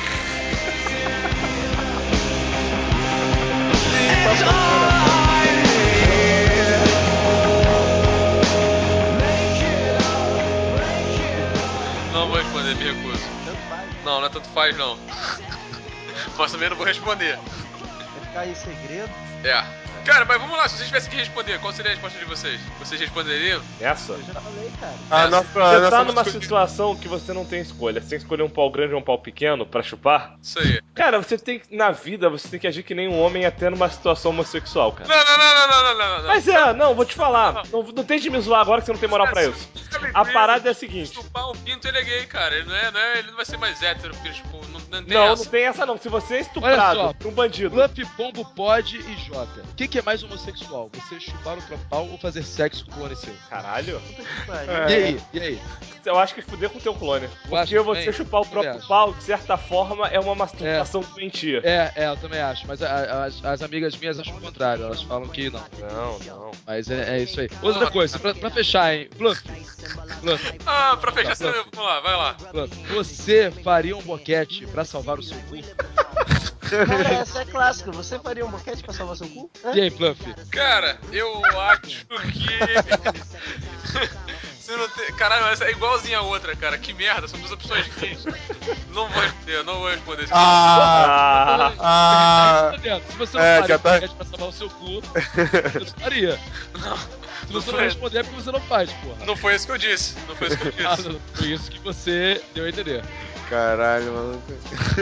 Speaker 3: Não vou responder, me recuso. Não é tanto faz não. Mas também não vou responder.
Speaker 4: Vai ficar em segredo?
Speaker 3: É. Cara, mas vamos lá, se vocês tivessem que responder, qual seria a resposta de vocês? Vocês responderiam?
Speaker 1: Essa?
Speaker 4: Eu já falei, cara.
Speaker 1: Você tá numa situação que você não tem escolha. Você tem que escolher um pau grande ou um pau pequeno pra chupar.
Speaker 3: Isso aí.
Speaker 1: Cara, você tem que, na vida, você tem que agir que nem um homem até numa situação homossexual, cara.
Speaker 3: Não.
Speaker 1: Mas não, vou te falar. Não tente me zoar agora que você não tem moral pra isso. A parada é a seguinte.
Speaker 3: Chupar o pinto, ele é gay, cara. Ele ele não vai ser mais hétero, porque, tipo, não tem
Speaker 1: Não
Speaker 3: essa.
Speaker 1: tem essa não. Se você é
Speaker 5: Olha
Speaker 1: estuprado
Speaker 5: só.
Speaker 1: por um bandido.
Speaker 5: Bluff, Pombo, Pod e Jota. O que é mais homossexual? Você chupar o próprio pau ou fazer sexo com o clone seu?
Speaker 1: Caralho.
Speaker 5: E aí?
Speaker 1: Eu acho que fuder com o teu clone.
Speaker 5: Eu acho
Speaker 1: Porque você
Speaker 5: também,
Speaker 1: chupar o
Speaker 5: também
Speaker 1: próprio
Speaker 5: acho.
Speaker 1: pau, de certa forma, é uma masturbação doentia.
Speaker 5: Eu também acho, mas as amigas minhas acham o contrário, elas falam que não.
Speaker 1: Não.
Speaker 5: Mas é isso aí. Outra coisa, pra fechar, hein? Bluff.
Speaker 3: Ah, pra fechar,
Speaker 5: Tá,
Speaker 3: vamos lá, vai lá.
Speaker 5: Bluff. Você faria um boquete pra salvar o seu cu?
Speaker 4: Cara, essa é clássica. Você faria um boquete pra salvar seu cu?
Speaker 5: E aí, Bluff?
Speaker 3: Cara, eu acho que... Você não tem... Caralho, essa é igualzinha a outra, cara. Que merda, são duas opções diferentes. Não vou responder esse
Speaker 5: Se você não faria
Speaker 2: já
Speaker 5: um
Speaker 2: tá-
Speaker 5: boquete pra salvar o seu cu, você faria. Se você não responder é porque você não faz, porra.
Speaker 3: Não foi isso que eu disse.
Speaker 5: Foi isso que você deu a entender.
Speaker 2: Caralho, maluco.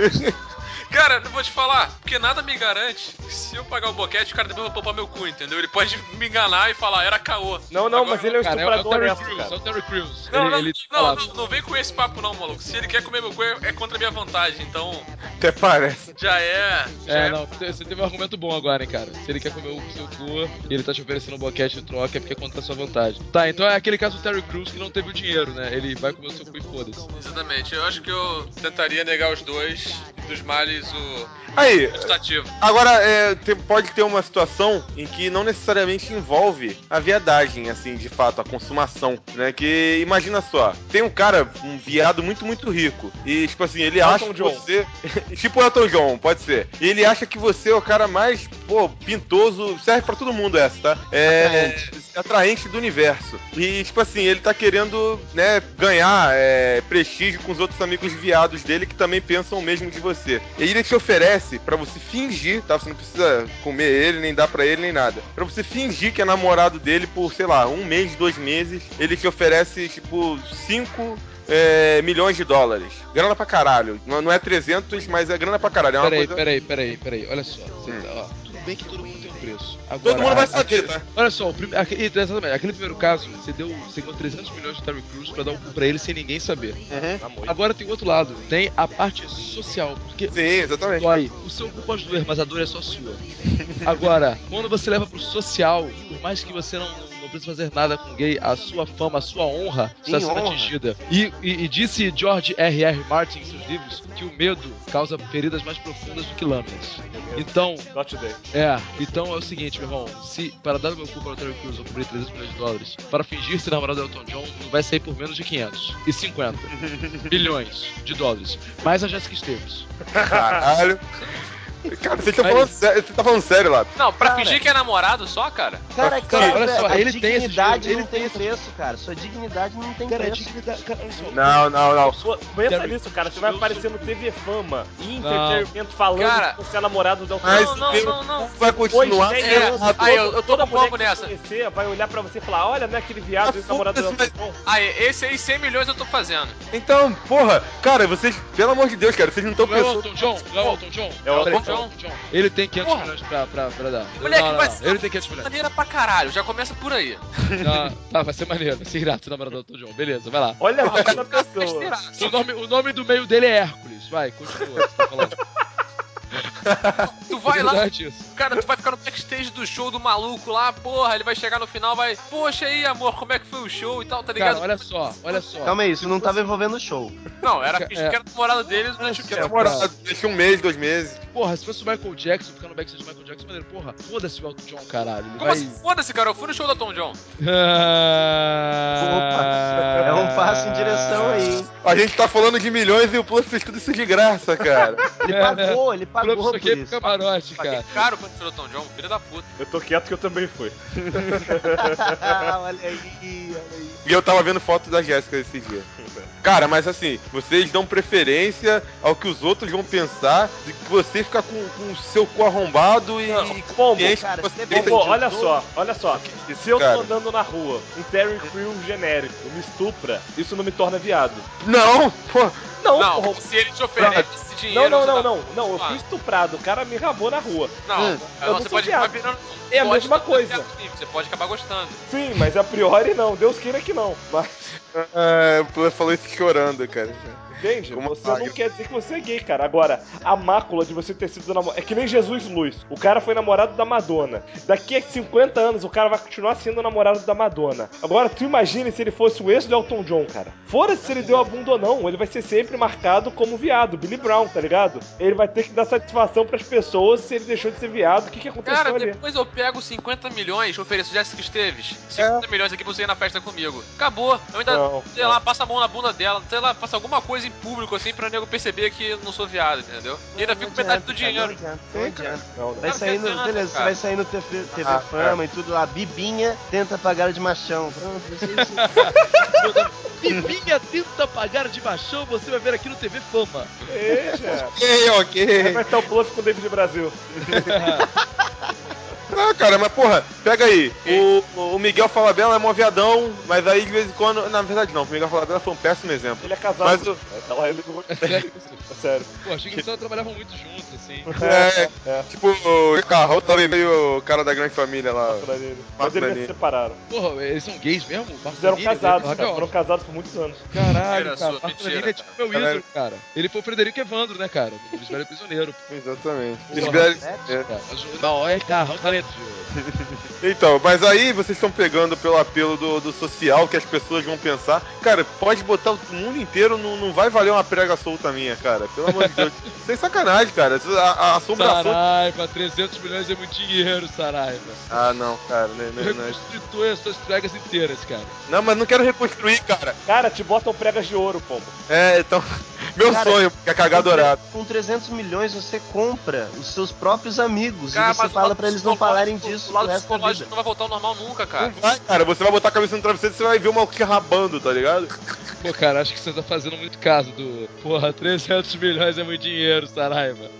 Speaker 3: Cara, eu vou te falar, porque nada me garante que se eu pagar o boquete, o cara depois vai poupar meu cu, entendeu? Ele pode me enganar e falar, era caô.
Speaker 1: Não,
Speaker 3: Agora,
Speaker 1: mas ele é um
Speaker 5: Cara,
Speaker 1: estuprador
Speaker 5: Terry
Speaker 1: honesto,
Speaker 5: Crews,
Speaker 1: cara.
Speaker 5: é o Terry Crews.
Speaker 3: Não, não vem com esse papo não, maluco. Se ele quer comer meu cu, é contra a minha vantagem, então
Speaker 2: Até parece.
Speaker 3: já é...
Speaker 5: Não, você teve um argumento bom agora, hein, cara. Se ele quer comer o seu cu e ele tá te oferecendo um boquete em troca, é porque é contra a sua vantagem. Tá, então é aquele caso do Terry Crews que não teve o dinheiro, né? Ele vai comer o seu cu e foda-se.
Speaker 3: Exatamente, eu acho que eu tentaria negar os dois, e dos males o
Speaker 2: Aí,
Speaker 3: quantitativo.
Speaker 2: agora, pode ter uma situação em que não necessariamente envolve a viadagem, assim, de fato, a consumação, né? Que, imagina só, tem um cara, um viado muito, muito rico, e, tipo assim, ele acha que
Speaker 1: John.
Speaker 2: você... tipo o Elton John, pode ser. E ele acha que você é o cara mais, pintoso, serve pra todo mundo essa, tá? Atraente do universo. E, tipo assim, ele tá querendo, né, ganhar prestígio com os outros amigos viados dele que também pensam o mesmo de você. E ele te oferece pra você fingir, tá? Você não precisa comer ele, nem dar pra ele, nem nada. Pra você fingir que é namorado dele por, sei lá, 1 mês, 2 meses. Ele te oferece, tipo, 5 milhões de dólares. Grana pra caralho. Não é 300, mas é grana pra caralho. É uma coisa...
Speaker 5: Peraí. Olha só. Tudo bem que todo mundo tem um preço. Agora,
Speaker 2: Todo mundo vai saber, tá?
Speaker 5: Olha só, exatamente, aquele primeiro caso, você ganhou 300 milhões de Terry Crews pra dar o cu pra ele sem ninguém saber. Agora tem o outro lado, tem a parte social, porque
Speaker 2: Sim, exatamente.
Speaker 5: dói. O seu cu pode doer, mas a dor é só sua. Agora, quando você leva pro social, por mais que você não precisa fazer nada com gay, a sua fama, a sua honra está sendo atingida. E disse George R.R. Martin em seus livros que o medo causa feridas mais profundas do que lâminas. Então,
Speaker 1: Not today.
Speaker 5: então é o seguinte, meu irmão, se para dar o meu cu para o Terry Crews eu cobrir 300 milhões de dólares, para fingir ser namorado do Elton John, não vai sair por menos de 550 bilhões de dólares. Mais a Jessica Stevens.
Speaker 2: Caralho. Cara, você tá falando sério lá.
Speaker 3: Não, pra fingir que é namorado só, cara?
Speaker 4: Cara,
Speaker 5: olha só,
Speaker 4: a
Speaker 5: ele tem esse
Speaker 4: dignidade
Speaker 5: dinheiro,
Speaker 4: não tem preço, cara. Sua dignidade não tem
Speaker 5: Cara,
Speaker 4: preço.
Speaker 5: olha só.
Speaker 2: Não.
Speaker 1: Pensa nisso, cara. Você vai aparecer no TV Fama e entretenimento falando
Speaker 3: Cara,
Speaker 1: que você é namorado do Elton
Speaker 2: Mas
Speaker 1: John.
Speaker 3: Não.
Speaker 2: vai continuar.
Speaker 1: Depois de 10 anos,
Speaker 3: eu tô
Speaker 1: toda
Speaker 3: com
Speaker 1: mulher
Speaker 3: pombo
Speaker 1: que
Speaker 3: nessa.
Speaker 1: conhecer vai olhar pra você e falar, olha, não é aquele viado, esse namorado do Elton John.
Speaker 3: Esse aí 100 milhões eu tô fazendo.
Speaker 2: Então, porra, cara, vocês, pelo amor de Deus, cara, vocês não estão
Speaker 5: Não é o
Speaker 2: pensando.
Speaker 5: Elton John? Não é o Elton John?
Speaker 1: É o Elton
Speaker 5: Elton John. Ele tem 500 milhões pra dar.
Speaker 3: Moleque,
Speaker 5: não,
Speaker 3: vai ser
Speaker 5: ele tem 500 milhões.
Speaker 3: maneira pra caralho, já começa por aí.
Speaker 5: Tá, vai ser maneiro, vai ser irado ser namorado do Elton John. Beleza, vai lá.
Speaker 1: Olha a vida da pessoa.
Speaker 5: O nome do meio dele é Hércules. Vai, continua. Você tá falando.
Speaker 3: Tu vai lá,
Speaker 5: Verdade isso.
Speaker 3: cara, tu vai ficar no backstage do show do maluco lá, porra, ele vai chegar no final, vai, poxa aí, amor, como é que foi o show e tal, tá ligado?
Speaker 5: Cara, olha só.
Speaker 4: Calma aí, isso não tava envolvendo o show.
Speaker 3: Não, era fingir que era namorado dele durante o
Speaker 2: Que é
Speaker 3: tempo.
Speaker 2: namorado, deixa 1 mês, 2 meses.
Speaker 5: Porra, se fosse o Michael Jackson, ficar no backstage do Michael Jackson, maneiro. Porra, foda-se o Elton John, caralho. Ele
Speaker 3: Como
Speaker 5: vai...
Speaker 3: assim? Foda-se, cara, eu fui no show da Tom John.
Speaker 4: Opa, é um passo em direção aí, hein?
Speaker 2: A gente tá falando de milhões e o Plus fez tudo isso de graça, cara.
Speaker 4: Ele pagou
Speaker 5: Isso
Speaker 4: por
Speaker 5: aqui é pro
Speaker 4: isso.
Speaker 5: camarote,
Speaker 3: Paguei
Speaker 5: cara.
Speaker 3: caro pra ir no Tom John, filho da puta.
Speaker 1: Eu tô quieto que eu também fui.
Speaker 4: Olha aí.
Speaker 2: E eu tava vendo foto da Jéssica esse dia. Cara, mas assim, vocês dão preferência ao que os outros vão pensar de que você fica com o seu cu arrombado e
Speaker 1: Pombo,
Speaker 2: consciente
Speaker 4: cara,
Speaker 2: que você
Speaker 4: você
Speaker 2: tem.
Speaker 1: Pombo, olha só. Se eu tô
Speaker 2: Cara.
Speaker 1: andando na rua, um Terry Crews genérico me estupra, isso não me torna viado.
Speaker 2: Não, pô.
Speaker 1: Não,
Speaker 3: Não,
Speaker 1: porra.
Speaker 3: se ele te oferece esse dinheiro...
Speaker 1: Não,
Speaker 3: você dá-
Speaker 1: eu fui estuprado, o cara me rabou na rua.
Speaker 3: Não,
Speaker 1: eu não
Speaker 3: você
Speaker 1: sou
Speaker 3: pode
Speaker 1: viado.
Speaker 3: acabar virando...
Speaker 1: É a
Speaker 3: pode
Speaker 1: mesma
Speaker 3: não ser
Speaker 1: coisa.
Speaker 3: viado, sim, você pode acabar gostando.
Speaker 1: Sim, mas a priori não, Deus queira que não. Mas,
Speaker 2: O Plano falou isso chorando, cara.
Speaker 1: entende?
Speaker 2: Como
Speaker 1: Você
Speaker 2: paga?
Speaker 1: não quer dizer que você é gay, cara. Agora, a mácula de você ter sido namorado. É que nem Jesus Luz. O cara foi namorado da Madonna. Daqui a 50 anos, o cara vai continuar sendo namorado da Madonna. Agora, tu imagine se ele fosse o ex do Elton John, cara. Fora se ele deu a bunda ou não, ele vai ser sempre marcado como viado. Billy Brown, tá ligado? Ele vai ter que dar satisfação pras pessoas se ele deixou de ser viado. O que aconteceu
Speaker 3: Cara,
Speaker 1: ali?
Speaker 3: depois eu pego 50 milhões, ofereço Jessica Esteves. 50 milhões aqui pra você ir na festa comigo. Acabou. Eu ainda,
Speaker 1: Não,
Speaker 3: sei
Speaker 1: não.
Speaker 3: lá, passo a mão na bunda dela, sei lá, faço alguma coisa em público assim pra nego perceber que eu não sou viado, entendeu? E ainda fico com metade do dinheiro.
Speaker 4: Não adianta.
Speaker 1: Não.
Speaker 4: Vai
Speaker 3: Claro
Speaker 4: sair
Speaker 3: que
Speaker 4: no,
Speaker 3: adianta,
Speaker 4: beleza, você
Speaker 3: cara.
Speaker 4: vai sair no TV Fama e tudo lá. Bibinha tenta pagar de machão. Pronto, vai ser isso.
Speaker 5: Bibinha tenta pagar de machão, você vai ver aqui no TV Fama.
Speaker 1: Veja.
Speaker 2: Ok.
Speaker 1: Aí vai estar o bluff com o David Brasil.
Speaker 2: Ah, cara, mas porra, pega aí. O Miguel Falabella é mó viadão, mas aí de vez em quando. Na verdade, não. O Miguel Falabella foi um péssimo exemplo.
Speaker 1: Ele é casado.
Speaker 2: Mas o-
Speaker 1: Ela ele...
Speaker 5: É sério isso?
Speaker 1: É sério.
Speaker 5: Pô, achei que eles só trabalhavam muito juntos, assim.
Speaker 2: É, tipo, o Carrão também veio o cara da grande família lá.
Speaker 1: Mas eles
Speaker 2: Danilo.
Speaker 1: se separaram.
Speaker 5: Porra, eles são gays mesmo?
Speaker 1: Eles eram casados, cara.
Speaker 5: cara.
Speaker 1: Foram casados por muitos anos.
Speaker 5: Caralho,
Speaker 3: Mentira
Speaker 5: cara.
Speaker 3: sua,
Speaker 5: Marco
Speaker 3: mentira,
Speaker 5: Nanini é tipo meu
Speaker 2: cara.
Speaker 5: ídolo, cara. Ele foi o Frederico Evandro, né, cara? Do Lisbelo Prisioneiro.
Speaker 2: Exatamente.
Speaker 5: Porra,
Speaker 2: Lisbela-
Speaker 4: sério?
Speaker 2: é.
Speaker 5: Mas o não, é carro talentoso.
Speaker 2: Então, mas aí vocês estão pegando pelo apelo do social que as pessoas vão pensar. Cara, pode botar o mundo inteiro, não vai valer uma prega solta minha, cara. Pelo amor de Deus. Sem sacanagem, cara. A assombração.
Speaker 5: Saraiva, 300 milhões é muito dinheiro, Saraiva.
Speaker 2: Ah, não, cara.
Speaker 5: Tu reconstruiu as suas pregas inteiras, cara.
Speaker 2: Não, mas não quero reconstruir, cara.
Speaker 1: Cara, te botam pregas de ouro, pombo.
Speaker 2: É, então. Meu
Speaker 4: Cara,
Speaker 2: sonho é cagar dourado.
Speaker 4: Com 300 milhões você compra os seus próprios amigos
Speaker 3: Cara,
Speaker 4: e você
Speaker 3: mas o
Speaker 4: fala
Speaker 3: lado
Speaker 4: pra eles não falarem
Speaker 3: psicológico-
Speaker 4: disso
Speaker 3: O lado
Speaker 4: pro resto da
Speaker 3: psicológico
Speaker 4: vida.
Speaker 3: não vai voltar ao normal nunca, cara.
Speaker 2: Não vai, cara. Você vai botar a cabeça no travesseiro e você vai ver uma que rabando, tá ligado?
Speaker 5: Pô, cara, acho que você tá fazendo muito caso do... Porra, 300 milhões é muito dinheiro, Saraiva.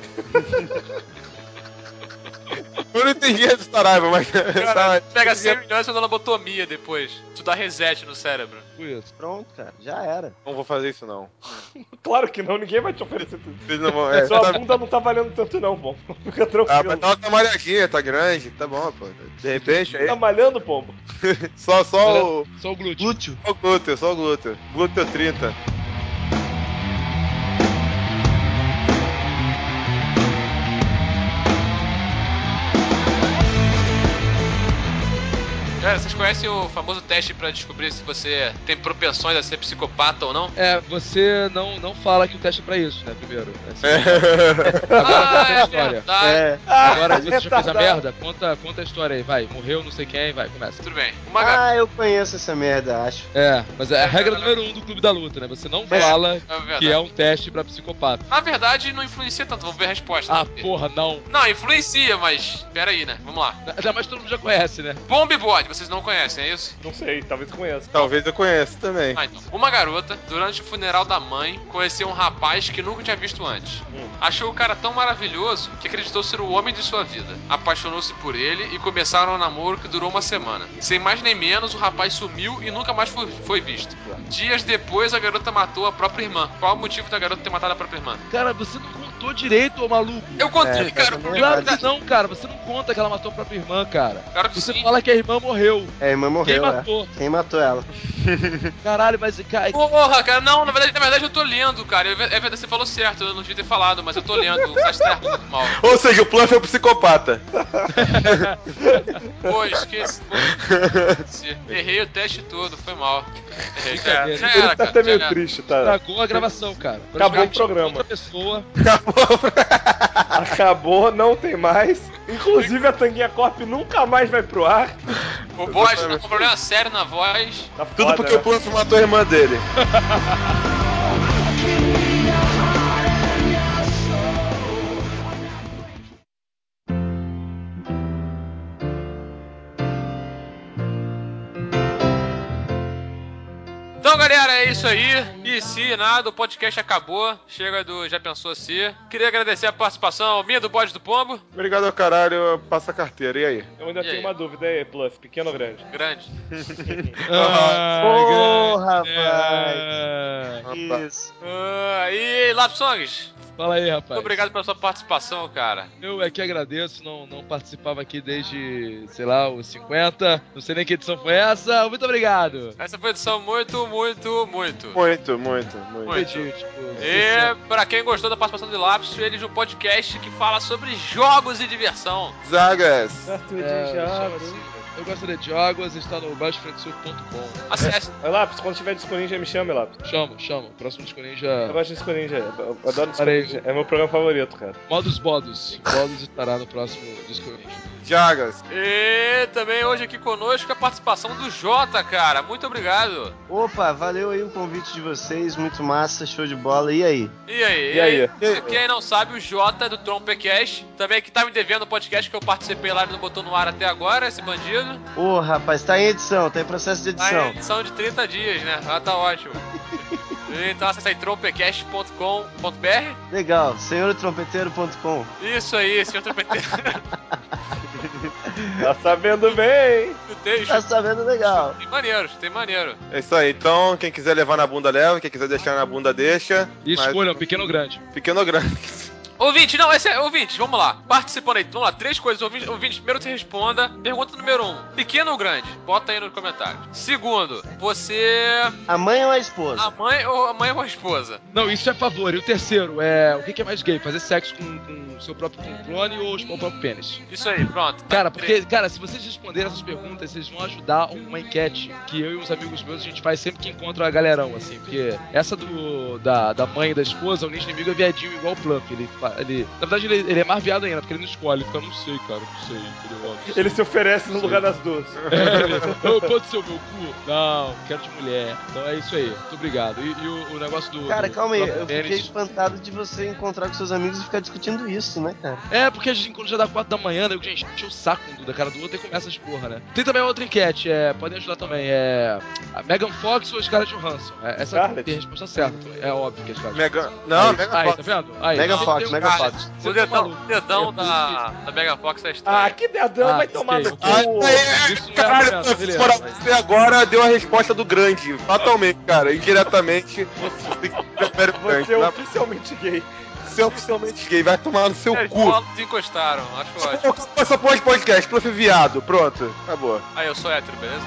Speaker 2: Eu não entendi essa Saraiva, mas.
Speaker 3: Cara, pega 100 milhões e faz uma lobotomia depois. Tu dá reset no cérebro.
Speaker 5: Isso.
Speaker 4: Pronto, cara, já era.
Speaker 2: Não vou fazer isso, não.
Speaker 1: Claro que não, ninguém vai te oferecer tudo.
Speaker 2: Vocês não vão.
Speaker 1: Sua
Speaker 2: Tá...
Speaker 1: bunda não tá valendo tanto não, pombo. Fica
Speaker 2: Ah,
Speaker 1: tranquilo.
Speaker 2: mas dá uma camalhadinha, tá grande, tá bom, pô. De repente, aí.
Speaker 1: Tá malhando, pombo?
Speaker 2: Só
Speaker 5: Olha,
Speaker 2: o.
Speaker 5: só o glúteo.
Speaker 4: Glúteo.
Speaker 2: Só o glúteo, só o glúteo. Glúteo 30.
Speaker 3: Cara, vocês conhecem o famoso teste pra descobrir se você tem propensões a ser psicopata ou não?
Speaker 5: É, você não fala que o teste é pra isso, né, primeiro. Assim,
Speaker 2: É.
Speaker 5: Agora conta a
Speaker 3: é
Speaker 5: história.
Speaker 3: verdade.
Speaker 4: É.
Speaker 5: Agora que você já fez a
Speaker 1: retardado.
Speaker 5: merda, conta a história aí, vai. Morreu não sei quem, vai, começa.
Speaker 3: Tudo bem. Uma garota.
Speaker 4: Ah, eu conheço essa merda, acho.
Speaker 5: É, mas é a regra número 1 do Clube da Luta, né? Você não fala
Speaker 3: verdade.
Speaker 5: que é um teste pra psicopata.
Speaker 3: Na verdade, não influencia tanto. Vamos ver a resposta.
Speaker 5: Ah, porra, não.
Speaker 3: Não, influencia, mas... Pera aí, né? Vamos lá.
Speaker 5: Ainda mais todo mundo já conhece, né?
Speaker 3: Bomb Bode, vocês não conhecem, é isso?
Speaker 1: Não sei, talvez conheça.
Speaker 2: Talvez eu conheça também.
Speaker 3: Ah, então. Uma garota, durante o funeral da mãe, conheceu um rapaz que nunca tinha visto antes. Achou o cara tão maravilhoso que acreditou ser o homem de sua vida. Apaixonou-se por ele e começaram um namoro que durou uma semana. Sem mais nem menos, o rapaz sumiu e nunca mais foi visto. Dias depois, a garota matou a própria irmã. Qual o motivo da garota ter matado a própria irmã?
Speaker 5: Cara, você não contou direito, ô maluco.
Speaker 3: Eu contei,
Speaker 4: É,
Speaker 3: cara. O
Speaker 4: também é
Speaker 3: problema
Speaker 5: Claro que não, cara. Você não conta que ela matou a própria irmã, cara.
Speaker 3: Claro que
Speaker 5: Você
Speaker 3: sim.
Speaker 5: fala que a irmã morreu.
Speaker 4: É, a irmã morreu,
Speaker 5: Quem matou?
Speaker 4: Quem matou ela?
Speaker 5: Caralho, mas... Cara,
Speaker 3: Porra, cara, não, na verdade eu tô lendo, cara. É verdade, você falou certo, eu não devia ter falado, mas eu tô lendo. O site tá errado, mal.
Speaker 2: Ou seja, o Pluff é o psicopata.
Speaker 3: Pô, esqueci. Errei o teste todo, foi mal. Errei,
Speaker 5: Brincadeira.
Speaker 3: já
Speaker 1: Ele
Speaker 3: era,
Speaker 1: tá
Speaker 3: cara.
Speaker 1: até
Speaker 3: já
Speaker 1: meio
Speaker 3: era.
Speaker 1: triste, tá?
Speaker 5: Estragou a gravação, cara.
Speaker 1: Acabou o
Speaker 5: Praticamente
Speaker 1: programa.
Speaker 5: Outra pessoa.
Speaker 1: Acabou, não tem mais. Inclusive a Tanguinha Corp nunca mais vai pro ar.
Speaker 3: O bode tá com um problema sério na voz.
Speaker 1: Tá
Speaker 2: Tudo
Speaker 1: foda,
Speaker 2: porque
Speaker 1: né?
Speaker 2: o Pluff matou a irmã dele.
Speaker 3: Então, galera, é isso aí. E se nada, o podcast acabou. Chega do Já Pensou Se. Queria agradecer a participação minha do Bode do Pombo.
Speaker 2: Obrigado ao caralho, passa a carteira. E aí?
Speaker 1: Eu ainda tenho uma dúvida aí, Plus, pequeno ou grande?
Speaker 3: Grande.
Speaker 4: Porra,
Speaker 5: É.
Speaker 4: rapaz! Isso.
Speaker 3: E Lapsongs,
Speaker 5: Fala aí, rapaz.
Speaker 3: muito obrigado pela sua participação, cara.
Speaker 5: Eu é que agradeço, não participava aqui desde, sei lá, os 50. Não sei nem que edição foi essa. Muito obrigado.
Speaker 3: Essa foi uma edição muito.
Speaker 2: Muito.
Speaker 5: Entendi, tipo,
Speaker 3: E pra quem gostou da participação de Lapsus, eles um podcast que fala sobre jogos e diversão.
Speaker 2: Zagas.
Speaker 5: eu gostaria de jogos, está no baixofranquesul.com.
Speaker 3: Acesse.
Speaker 1: Lápis, quando tiver Disco Ninja, me chame, Lápis.
Speaker 5: Chamo. Próximo Disco Ninja.
Speaker 1: Eu gosto de Disco Ninja. Eu adoro Disco
Speaker 5: Parei.
Speaker 1: Ninja. É meu programa favorito, cara.
Speaker 5: Modos Bodos. Bodos estará no próximo Disco Ninja.
Speaker 2: Jagas.
Speaker 3: E também hoje aqui conosco a participação do Jota, cara. Muito obrigado.
Speaker 4: Opa, valeu aí o convite de vocês, muito massa, show de bola. E aí?
Speaker 3: E aí? Quem não sabe, o Jota é do Trompecast. Também que tá me devendo o podcast que eu participei lá e não botou no ar até agora, esse bandido.
Speaker 4: Ô, rapaz, tá em edição, tá em processo de
Speaker 3: Tá
Speaker 4: edição.
Speaker 3: em edição de 30 dias, né? Ah, tá ótimo. Então acessa aí trompecast.com.br.
Speaker 4: Legal, senhortrompeteiro.com.
Speaker 3: Isso aí, senhor trompeteiro.
Speaker 1: Tá sabendo bem.
Speaker 4: Tá sabendo legal.
Speaker 3: Tem maneiro.
Speaker 2: É isso aí. Então, quem quiser levar na bunda, leva. Quem quiser deixar na bunda, deixa.
Speaker 5: E
Speaker 2: Mas-
Speaker 5: escolham, pequeno ou grande.
Speaker 2: Pequeno ou grande.
Speaker 3: Ouvinte, não, esse é ouvinte, vamos lá. Participando aí, vamos lá, 3 coisas. Ouvinte, primeiro você responda. Pergunta número 1, pequeno ou grande? Bota aí no comentário. Segundo, você...
Speaker 4: A mãe ou a esposa?
Speaker 3: A mãe ou a esposa?
Speaker 5: Não, isso é favor. E o terceiro, o que é mais gay? Fazer sexo com o seu próprio clone ou o próprio pênis?
Speaker 3: Isso aí, pronto.
Speaker 5: Cara, porque, se vocês responderem essas perguntas, vocês vão ajudar uma enquete que eu e uns amigos meus a gente faz sempre que encontra a galerão, assim. Porque essa da mãe e da esposa, o nicho inimigo é viadinho igual o Pluff. Na verdade, ele é mais viado ainda, porque ele não escolhe. Ele fica, não sei, entendeu?
Speaker 1: Ele se oferece no lugar das duas.
Speaker 5: Pode ser o meu cu? Não, quero de mulher. Então é isso aí. Muito obrigado. E o negócio do...
Speaker 4: Cara, calma aí, eu
Speaker 5: pênis.
Speaker 4: fiquei espantado de você encontrar com seus amigos e ficar discutindo isso, né, cara?
Speaker 5: É, porque a gente encontra já dá 4 da manhã, né? Gente, enche o saco um da cara do outro e começa as porra, né? Tem também outra enquete, podem ajudar também, a Megan Fox ou a Scarlett Johansson? Essa
Speaker 1: Scarlett?
Speaker 5: tem a resposta certa, é óbvio que é a Scarlett.
Speaker 2: Mega... Não,
Speaker 5: aí,
Speaker 2: Mega
Speaker 5: aí,
Speaker 2: Fox.
Speaker 5: tá vendo? Aí,
Speaker 4: Megan
Speaker 5: tem
Speaker 4: Fox,
Speaker 5: um
Speaker 4: Megan
Speaker 5: cara,
Speaker 4: Fox.
Speaker 5: você
Speaker 3: O
Speaker 5: tá
Speaker 3: dedão,
Speaker 5: maluco.
Speaker 3: dedão
Speaker 5: É,
Speaker 3: da Megan Fox é estranho.
Speaker 1: Ah, que dedão, vai tomar no cu.
Speaker 5: Isso não é
Speaker 2: Caralho,
Speaker 5: argumento, beleza.
Speaker 2: fora
Speaker 5: mas-
Speaker 2: você agora deu a resposta do grande. Fatalmente, cara. Indiretamente, você prefere o grande.
Speaker 1: Você é
Speaker 2: Né?
Speaker 1: oficialmente gay.
Speaker 2: Você é oficialmente gay. Vai tomar no seu
Speaker 3: As
Speaker 2: cu.
Speaker 3: bolas encostaram, acho ótimo.
Speaker 2: Essa porra de podcast, Pluff viado. Pronto, acabou.
Speaker 3: Aí, eu sou hétero, beleza?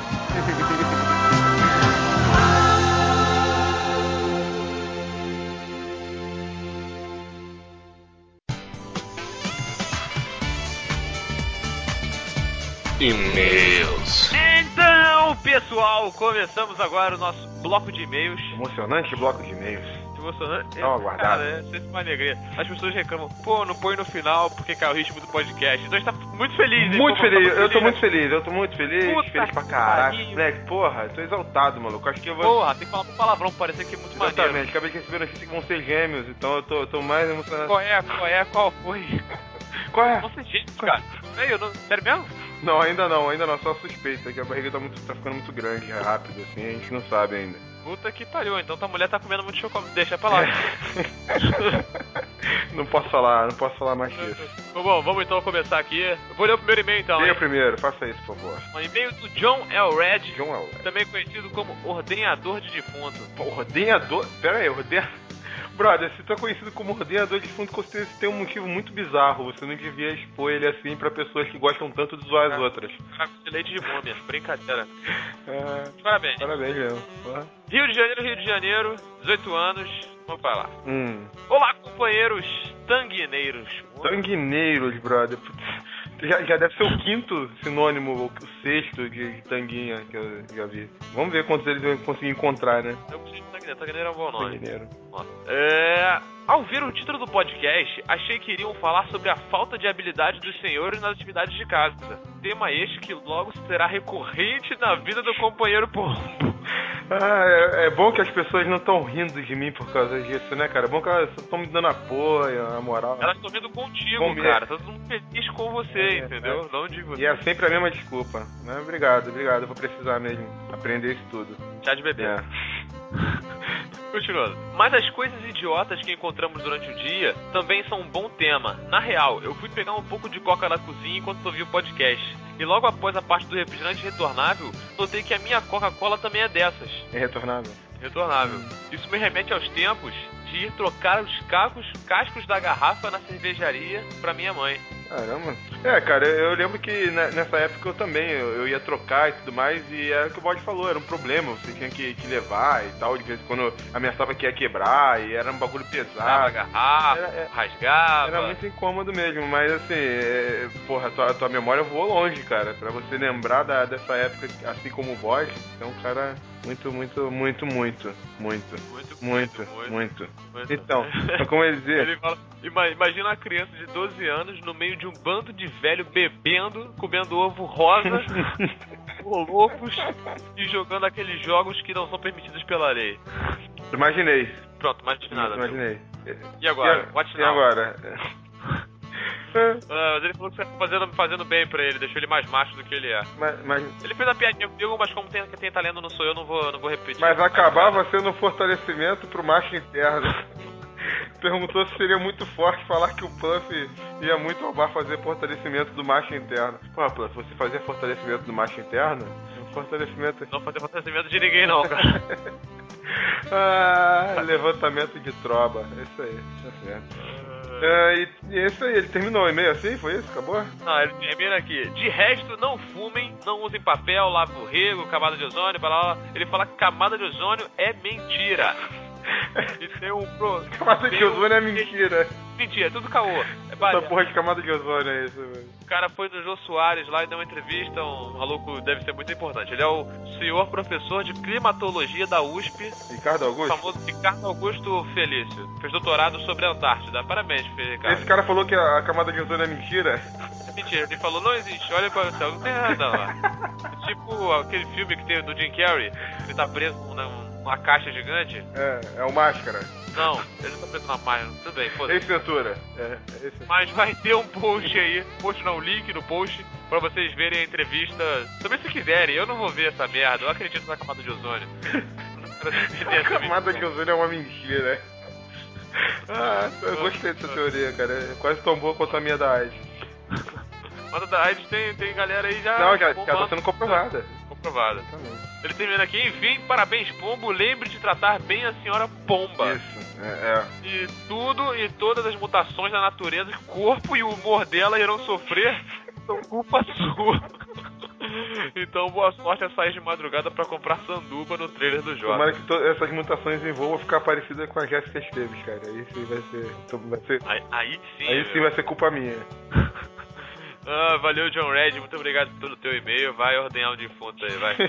Speaker 7: Então, pessoal, começamos agora o nosso bloco de e-mails.
Speaker 8: Emocionante bloco de e-mails.
Speaker 7: Emocionante.
Speaker 8: Dá uma guardada.
Speaker 7: Cara, é sempre uma alegria. As pessoas reclamam, pô, não põe no final porque cai o ritmo do podcast. Então a gente tá muito feliz, hein?
Speaker 8: Muito
Speaker 7: Pô,
Speaker 8: feliz,
Speaker 7: tá
Speaker 8: eu tô muito feliz,
Speaker 7: Puta
Speaker 8: feliz pra
Speaker 7: que
Speaker 8: caralho.
Speaker 7: pariu.
Speaker 8: Moleque, porra, tô exaltado, maluco. Acho que eu vou.
Speaker 7: Porra, tem que falar um palavrão pra parecer que é muito maneiro.
Speaker 8: Exatamente, acabei de receber a notícia que vão ser gêmeos, então eu tô mais emocionado.
Speaker 7: Qual foi?
Speaker 8: Qual é?
Speaker 7: Vão ser gêmeos, cara. Ei, sério mesmo?
Speaker 8: Não, ainda não, só suspeita, que a barriga tá ficando muito grande, rápido, assim, a gente não sabe ainda.
Speaker 7: Puta que pariu, então tua mulher tá comendo muito chocolate. Deixa pra lá.
Speaker 8: Não posso falar mais que isso.
Speaker 7: Bom, vamos então começar aqui. Eu vou ler o primeiro e-mail então.
Speaker 8: Leia
Speaker 7: hein?
Speaker 8: primeiro, faça isso, por favor.
Speaker 7: Um e-mail do John L. Red,
Speaker 8: John L.
Speaker 7: também conhecido como ordenhador de defunto.
Speaker 8: Ordenhador? Pera aí, Brother, se tu é conhecido como ordenador de fundo, com certeza tem um motivo muito bizarro. Você não devia expor ele assim pra pessoas que gostam tanto de zoar as outras.
Speaker 7: Cara, de leite de múmia, brincadeira.
Speaker 8: É,
Speaker 7: Parabéns.
Speaker 8: parabéns, Leão. Porra.
Speaker 7: Rio de Janeiro, 18 anos. Vamos pra lá. Olá, companheiros tanguineiros.
Speaker 8: Tanguineiros, brother. Putz, já deve ser o quinto sinônimo, ou o sexto de tanguinha que eu já vi. Vamos ver quantos eles eu consegui encontrar, né?
Speaker 7: Eu gostei de tanguineiro. Tanguineiro é um bom nome.
Speaker 8: Tanguineiro.
Speaker 7: Ao ver o título do podcast, achei que iriam falar sobre a falta de habilidade dos senhores nas atividades de casa. Tema este que logo será recorrente na vida do companheiro pombo.
Speaker 8: É bom que as pessoas não estão rindo de mim por causa disso, né, cara? É bom que elas estão me dando apoio, a moral.
Speaker 7: Elas estão vindo contigo,
Speaker 8: Bom,
Speaker 7: cara. Tá todo mundo feliz com você, entendeu? Não de você.
Speaker 8: E é sempre a mesma desculpa. Né? Obrigado. Eu vou precisar mesmo aprender isso tudo.
Speaker 7: Chá de bebê.
Speaker 8: É.
Speaker 7: Continuando. Mas as coisas idiotas que encontramos durante o dia também são um bom tema. Na real, eu fui pegar um pouco de coca na cozinha enquanto ouvi o podcast. E logo após a parte do refrigerante retornável, notei que a minha Coca-Cola também é dessas.
Speaker 8: É retornável.
Speaker 7: Retornável. Isso me remete aos tempos de ir trocar os cascos da garrafa na cervejaria pra minha mãe.
Speaker 8: Caramba. Cara, eu lembro que nessa época eu também, eu ia trocar e tudo mais, e era o que o Bode falou, era um problema, você tinha que levar e tal, de vez em quando ameaçava que ia quebrar, e era um bagulho pesado.
Speaker 7: Dava a garrafa, rasgava.
Speaker 8: Era muito incômodo mesmo, mas assim, porra, tua memória voou longe, cara, pra você lembrar dessa época, assim como o Bode, é um cara muito. Então, como ele dizia...
Speaker 7: Ele fala, imagina uma criança de 12 anos no meio de um bando de velho bebendo, comendo ovo rosa, loucos e jogando aqueles jogos que não são permitidos pela lei.
Speaker 8: Imaginei.
Speaker 7: Pronto, mais de nada.
Speaker 8: Imaginei.
Speaker 7: E agora? Watch
Speaker 8: E
Speaker 7: now.
Speaker 8: agora?
Speaker 7: Mas ele falou que você tá fazendo bem pra ele, deixou ele mais macho do que ele é.
Speaker 8: Mas
Speaker 7: ele fez a piadinha comigo, mas como tem talento não sou eu, não vou repetir.
Speaker 8: Mas acabava sendo um fortalecimento pro macho interno. Perguntou se seria muito forte falar que o Puff ia muito ao bar fazer fortalecimento do macho interno. Pô, Puff, você fazia fortalecimento do macho interno? Fortalecimento...
Speaker 7: Não fazia fortalecimento de ninguém não, cara.
Speaker 8: Levantamento de troba. É isso aí, tá certo. E é isso aí, ele terminou o e-mail assim? Foi isso? Acabou?
Speaker 7: Não, ele termina aqui. De resto, não fumem, não usem papel, lavem o rego, camada de ozônio, blá, blá, blá. Ele fala que camada de ozônio é mentira. E tem
Speaker 8: camada de ozônio é mentira.
Speaker 7: Mentira, é tudo caô.
Speaker 8: Essa porra de camada de ozônio é isso, velho.
Speaker 7: O cara foi no Jô Soares lá e deu uma entrevista, um maluco deve ser muito importante. Ele é o senhor professor de climatologia da USP.
Speaker 8: Ricardo Augusto?
Speaker 7: O famoso Ricardo Augusto Felício. Fez doutorado sobre a Antártida. Parabéns, Ricardo.
Speaker 8: Esse cara falou que a camada de ozônio é mentira.
Speaker 7: É mentira, ele falou, não existe, olha para o céu, não tem nada lá. É tipo aquele filme que tem do Jim Carrey, ele tá preso numa caixa gigante.
Speaker 8: É o Máscara.
Speaker 7: Não, ele não tá preso na máquina, tudo bem, foda-se.
Speaker 8: Ei, censura.
Speaker 7: Mas vai ter um post aí, link no post, pra vocês verem a entrevista. Também se quiserem, eu não vou ver essa merda, eu acredito na camada de ozônio.
Speaker 8: A camada de ozônio é uma mentira. Eu gostei dessa teoria, cara. É quase tão boa quanto a minha da AIDS.
Speaker 7: Mas da AIDS tem galera aí já...
Speaker 8: Não, já tá sendo comprovada.
Speaker 7: Comprovada. Ele termina aqui, enfim, parabéns, Pombo, lembre de tratar bem a senhora Pomba.
Speaker 8: Isso,
Speaker 7: E tudo e todas as mutações da natureza, o corpo e o humor dela irão sofrer, são culpa sua. Então, boa sorte a sair de madrugada pra comprar sanduba no trailer do jogo.
Speaker 8: Tomara que essas mutações envolvam ficar parecida com a Jéssica Esteves, cara. Aí sim vai ser...
Speaker 7: Aí sim.
Speaker 8: Aí sim vai ser culpa minha.
Speaker 7: Valeu, John Red, muito obrigado pelo teu e-mail. Vai ordenhar um defunto aí, vai.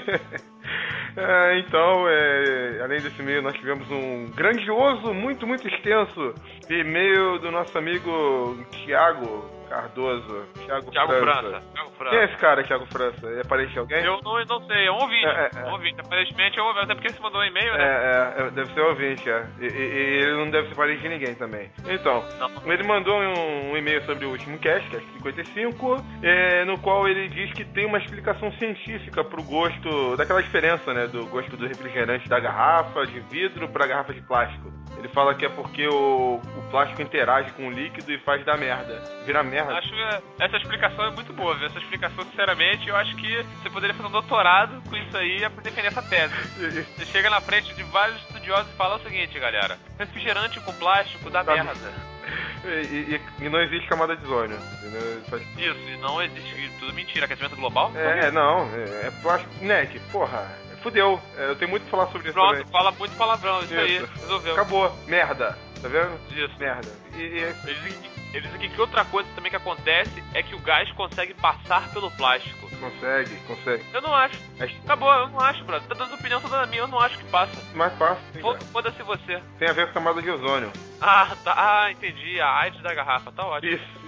Speaker 8: Então, além desse e-mail, nós tivemos um grandioso, muito extenso e-mail do nosso amigo Thiago Cardoso. Thiago França. Quem é esse cara, Thiago França? É parente de alguém?
Speaker 7: Eu não sei, é um ouvinte. Aparentemente é um ouvinte, até porque você mandou um e-mail, né?
Speaker 8: Deve ser um ouvinte, E ele não deve ser parente de ninguém também. Então, ele mandou um e-mail sobre o último cast 55, no qual ele diz que tem uma explicação científica pro gosto, daquela diferença, né, do gosto do refrigerante da garrafa de vidro pra garrafa de plástico. Ele fala que é porque o plástico interage com o líquido e faz dar merda. Vira merda.
Speaker 7: Acho que essa explicação é muito boa, viu? Essa explicação, sinceramente, eu acho que você poderia fazer um doutorado com isso aí pra defender essa tese. Você chega na frente de vários estudiosos e fala o seguinte, galera: refrigerante com plástico dá merda.
Speaker 8: E não existe camada de ozônio, entendeu?
Speaker 7: Isso, e não existe. Tudo mentira. Aquecimento global?
Speaker 8: É plástico. Neck, porra. Fudeu. Eu tenho muito pra falar sobre isso.
Speaker 7: Pronto,
Speaker 8: também.
Speaker 7: fala muito palavrão, isso aí. Resolveu.
Speaker 8: Acabou. Merda. Tá vendo?
Speaker 7: Isso.
Speaker 8: Merda.
Speaker 7: Eles dizem que outra coisa também que acontece é que o gás consegue passar pelo plástico.
Speaker 8: Consegue.
Speaker 7: Eu não acho. Acabou, eu não acho, brother. Tá dando opinião toda minha, eu não acho que passa.
Speaker 8: Mas passa.
Speaker 7: Foda-se você.
Speaker 8: Tem a ver com camada de ozônio.
Speaker 7: Tá. entendi. A AIDS da garrafa, tá ótimo.
Speaker 8: Isso.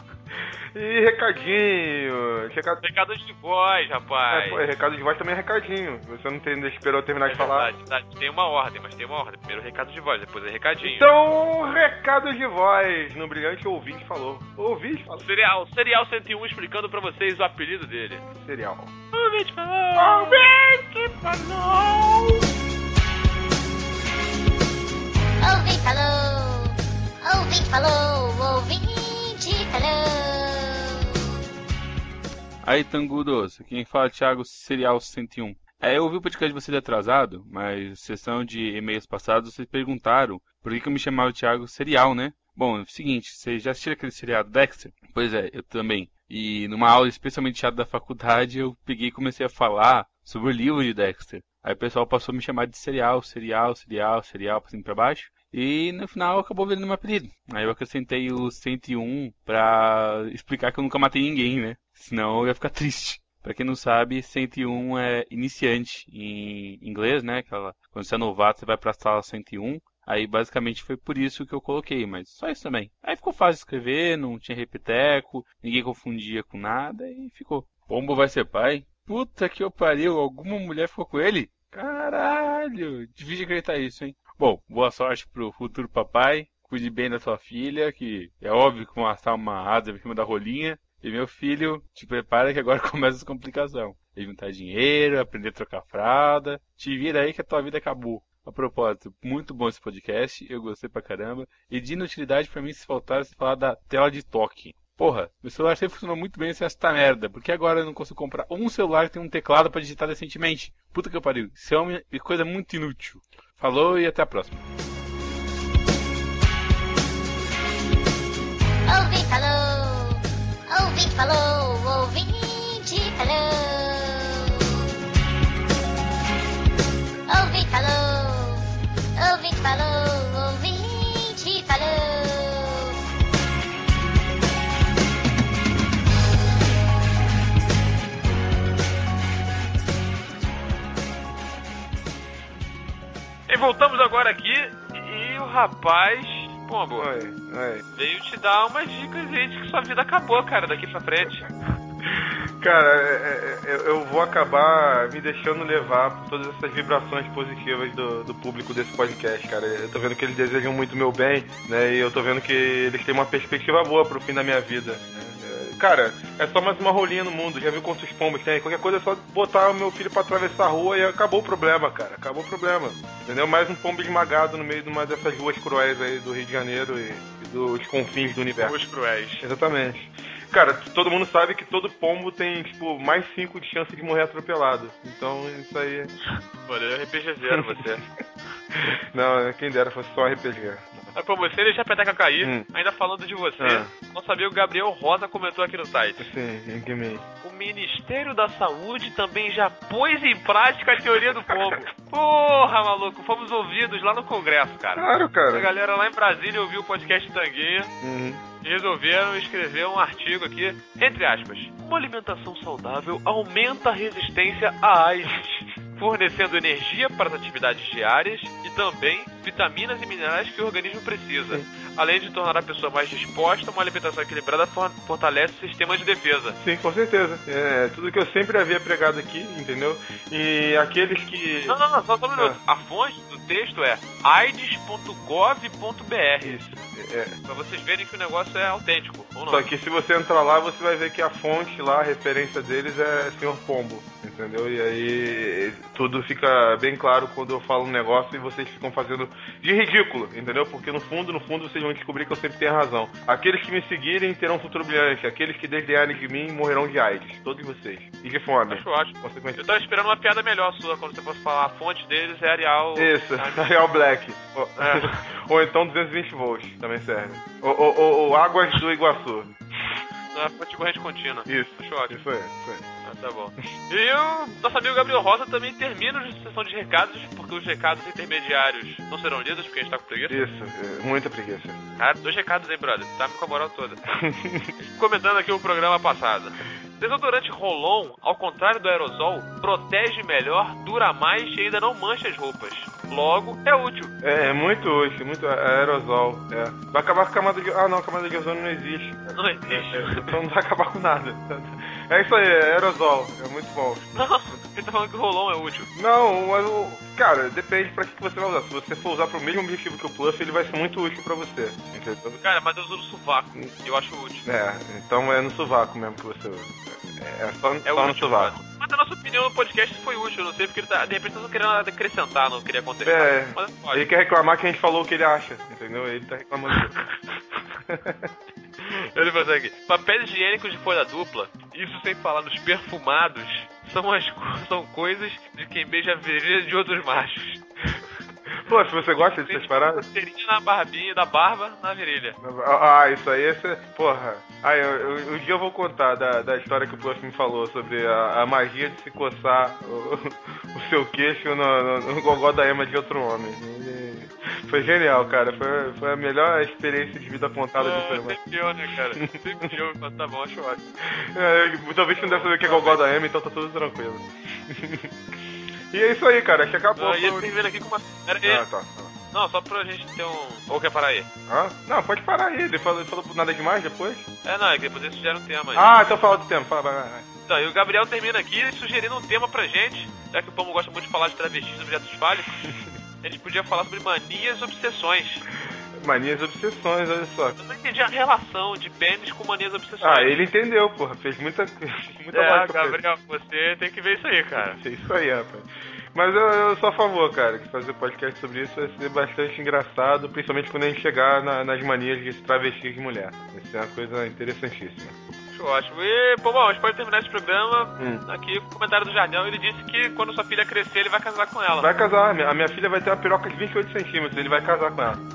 Speaker 8: E recadinho.
Speaker 7: Recado de voz, rapaz.
Speaker 8: Recado de voz também é recadinho. Você não esperou eu terminar de falar.
Speaker 7: Tem uma ordem, mas tem uma ordem. Primeiro recado de voz, depois é recadinho.
Speaker 8: Então, recado de voz. No brilhante ouvinte falou. Ouvinte falou.
Speaker 7: Serial 101 explicando pra vocês o apelido dele.
Speaker 8: Serial.
Speaker 7: Ouvinte falou.
Speaker 9: falou, ouvinte falou.
Speaker 10: Aí, Tangudos, quem fala é Thiago Serial 101. Eu ouvi o podcast de vocês atrasado, mas sessão de e-mails passados vocês perguntaram por que eu me chamava Thiago Serial, né? Bom, é o seguinte, vocês já assistiram aquele seriado Dexter? Pois é, eu também. E numa aula especialmente chata da faculdade, eu peguei e comecei a falar sobre o livro de Dexter. Aí o pessoal passou a me chamar de Serial, pra cima e pra baixo. E no final acabou virando meu apelido. Aí eu acrescentei o 101 pra explicar que eu nunca matei ninguém, né? Senão eu ia ficar triste. Pra quem não sabe, 101 é iniciante em inglês, né? Quando você é novato, você vai pra sala 101. Aí basicamente foi por isso que eu coloquei, mas só isso também. Aí ficou fácil de escrever, não tinha repeteco, ninguém confundia com nada e ficou. Pombo vai ser pai? Puta que eu pariu, alguma mulher ficou com ele? Caralho, difícil acreditar isso, hein? Bom, boa sorte pro futuro papai, cuide bem da sua filha, que é óbvio que vão assar uma asa em cima da rolinha. E meu filho, te prepara que agora começa as complicações. Juntar dinheiro, aprender a trocar fralda. Te vira aí que a tua vida acabou. A propósito, muito bom esse podcast, eu gostei pra caramba. E de inutilidade pra mim se faltasse falar da tela de toque. Porra, meu celular sempre funcionou muito bem sem essa merda. Por que agora eu não consigo comprar um celular que tem um teclado pra digitar decentemente? Puta que eu pariu, isso é uma coisa muito inútil. Falou e até a próxima.
Speaker 9: Ouvinte falou, ouvinte falou, ouvinte falou. Ouvinte falou, ouvinte falou, ouvinte falou.
Speaker 7: E voltamos agora aqui e o rapaz, Pombo, veio te dar umas dicas aí de que sua vida acabou, cara, daqui pra frente.
Speaker 8: Cara, eu vou acabar me deixando levar por todas essas vibrações positivas do público desse podcast, cara. Eu tô vendo que eles desejam muito meu bem, né? E eu tô vendo que eles têm uma perspectiva boa pro fim da minha vida, né? Cara, é só mais uma rolinha no mundo. Já viu quantos pombos tem? Qualquer coisa é só botar o meu filho pra atravessar a rua e acabou o problema, cara. Acabou o problema. Entendeu? Mais um pombo esmagado no meio de uma dessas ruas cruéis aí do Rio de Janeiro e dos confins do universo.
Speaker 7: Ruas cruéis.
Speaker 8: Exatamente. Cara, todo mundo sabe que todo pombo tem, tipo, mais 5 de chance de morrer atropelado. Então, isso aí...
Speaker 7: Olha, RPG zero você.
Speaker 8: Não, quem dera fosse só RPG.
Speaker 7: Mas pra você deixar a peteca cair, ainda falando de você, nosso amigo Gabriel Rosa comentou aqui no site.
Speaker 8: Sim, que me...
Speaker 7: O Ministério da Saúde também já pôs em prática a teoria do pombo. Porra, maluco, fomos ouvidos lá no Congresso, cara.
Speaker 8: Claro, cara.
Speaker 7: A galera lá em Brasília ouviu o podcast Tanguinha e resolveram escrever um artigo aqui, entre aspas. Uma alimentação saudável aumenta a resistência à AIDS, fornecendo energia para as atividades diárias e também vitaminas e minerais que o organismo precisa. Além de tornar a pessoa mais disposta, uma alimentação equilibrada fortalece o sistema de defesa.
Speaker 8: Sim, com certeza. É tudo que eu sempre havia pregado aqui, entendeu? E aqueles que...
Speaker 7: Não, só um minuto. A fonte do texto é aids.gov.br.
Speaker 8: Isso.
Speaker 7: Pra vocês verem que o negócio é autêntico, ou não?
Speaker 8: Só que se você entrar lá, você vai ver que a fonte lá, a referência deles é Sr. Pombo, entendeu? E aí tudo fica bem claro quando eu falo um negócio e vocês ficam fazendo de ridículo, entendeu? Porque no fundo, vocês vão descobrir que eu sempre tenho razão. Aqueles que me seguirem terão um futuro brilhante, aqueles que desdenharem de mim morrerão de AIDS, todos vocês. E de fome.
Speaker 7: Acho ótimo. Eu tava esperando uma piada melhor sua, quando você fosse falar a fonte deles é Arial...
Speaker 8: Isso, Arial Black. Ou então 220 volts, também serve. Ou Águas do Iguaçu.
Speaker 7: Na fonte corrente contínua.
Speaker 8: Isso.
Speaker 7: Acho ótimo.
Speaker 8: Isso é.
Speaker 7: Tá bom. E o nosso amigo Gabriel Rosa também termina a sessão de recados, porque os recados intermediários não serão lidos, porque a gente tá com preguiça.
Speaker 8: Isso, muita preguiça.
Speaker 7: Cara, 2 recados aí, brother. Tá com a moral toda. Comentando aqui o programa passado. Desodorante Rolon, ao contrário do aerosol, protege melhor, dura mais e ainda não mancha as roupas. Logo, é útil.
Speaker 8: É muito útil, muito aerosol. Vai acabar com a camada de... Ah, não, a camada de ozônio não existe.
Speaker 7: Não existe.
Speaker 8: Então não vai acabar com nada. É isso aí, é aerosol. É muito bom.
Speaker 7: Não, ele tá falando que o Rolon é útil.
Speaker 8: Não, mas cara, depende pra que você vai usar. Se você for usar pro mesmo objetivo que o Pluff, ele vai ser muito útil pra você. Entendeu?
Speaker 7: Cara, mas eu uso no sovaco. Eu acho útil.
Speaker 8: Então é no sovaco mesmo que você usa. Só
Speaker 7: útil,
Speaker 8: no sovaco.
Speaker 7: Mas a nossa opinião no podcast foi útil, eu não sei, porque ele tá, de repente, não querendo acrescentar, não queria contestar. Mas pode.
Speaker 8: Ele quer reclamar que a gente falou o que ele acha, entendeu? Ele tá reclamando.
Speaker 7: Ele faz aqui. Papéis higiênicos de folha dupla, isso sem falar nos perfumados, são coisas de quem beija a virilha de outros machos.
Speaker 8: Pô, se você gosta dessas paradas...
Speaker 7: Coceirinha na barbinha, da barba, na virilha.
Speaker 8: Isso aí, porra. Um dia eu vou contar da história que o Plus me falou sobre a magia de se coçar o seu queixo no gogó da ema de outro homem. Foi genial, cara. Foi a melhor experiência de vida contada de ser humano.
Speaker 7: Sempre eu, né, cara? Sempre eu, mas tá bom, acho ótimo.
Speaker 8: Talvez você não deve saber o que é gogó da ema, então tá tudo tranquilo. E é isso aí, cara. Acho que acabou.
Speaker 7: E ele tem vendo aqui com uma... Pera aí.
Speaker 8: Tá.
Speaker 7: Não, só pra gente ter um... Ou quer parar aí?
Speaker 8: Não, pode parar aí. Ele falou por nada demais depois?
Speaker 7: Não, é que depois ele sugere um tema aí.
Speaker 8: Então fala do tema. Vai.
Speaker 7: Então, e o Gabriel termina aqui sugerindo um tema pra gente, já que o Pomo gosta muito de falar de travestis e objetos fálicos. A gente podia falar sobre manias e obsessões.
Speaker 8: Manias e obsessões, olha só.
Speaker 7: Eu não entendi a relação de pênis com manias e obsessões.
Speaker 8: Ele entendeu, porra. Fez muita lógica.
Speaker 7: Gabriel, você tem que ver isso aí, cara.
Speaker 8: É isso aí, rapaz. Mas eu sou a favor, cara, que fazer podcast sobre isso vai ser bastante engraçado, principalmente quando a gente chegar nas manias de travestir de mulher. Vai ser uma coisa interessantíssima.
Speaker 7: Acho ótimo. E, bom, a gente pode terminar esse programa aqui com o comentário do Jardel. Ele disse que quando sua filha crescer, ele vai casar com ela.
Speaker 8: Vai casar. A minha filha vai ter uma piroca de 28 centímetros, ele vai casar com ela.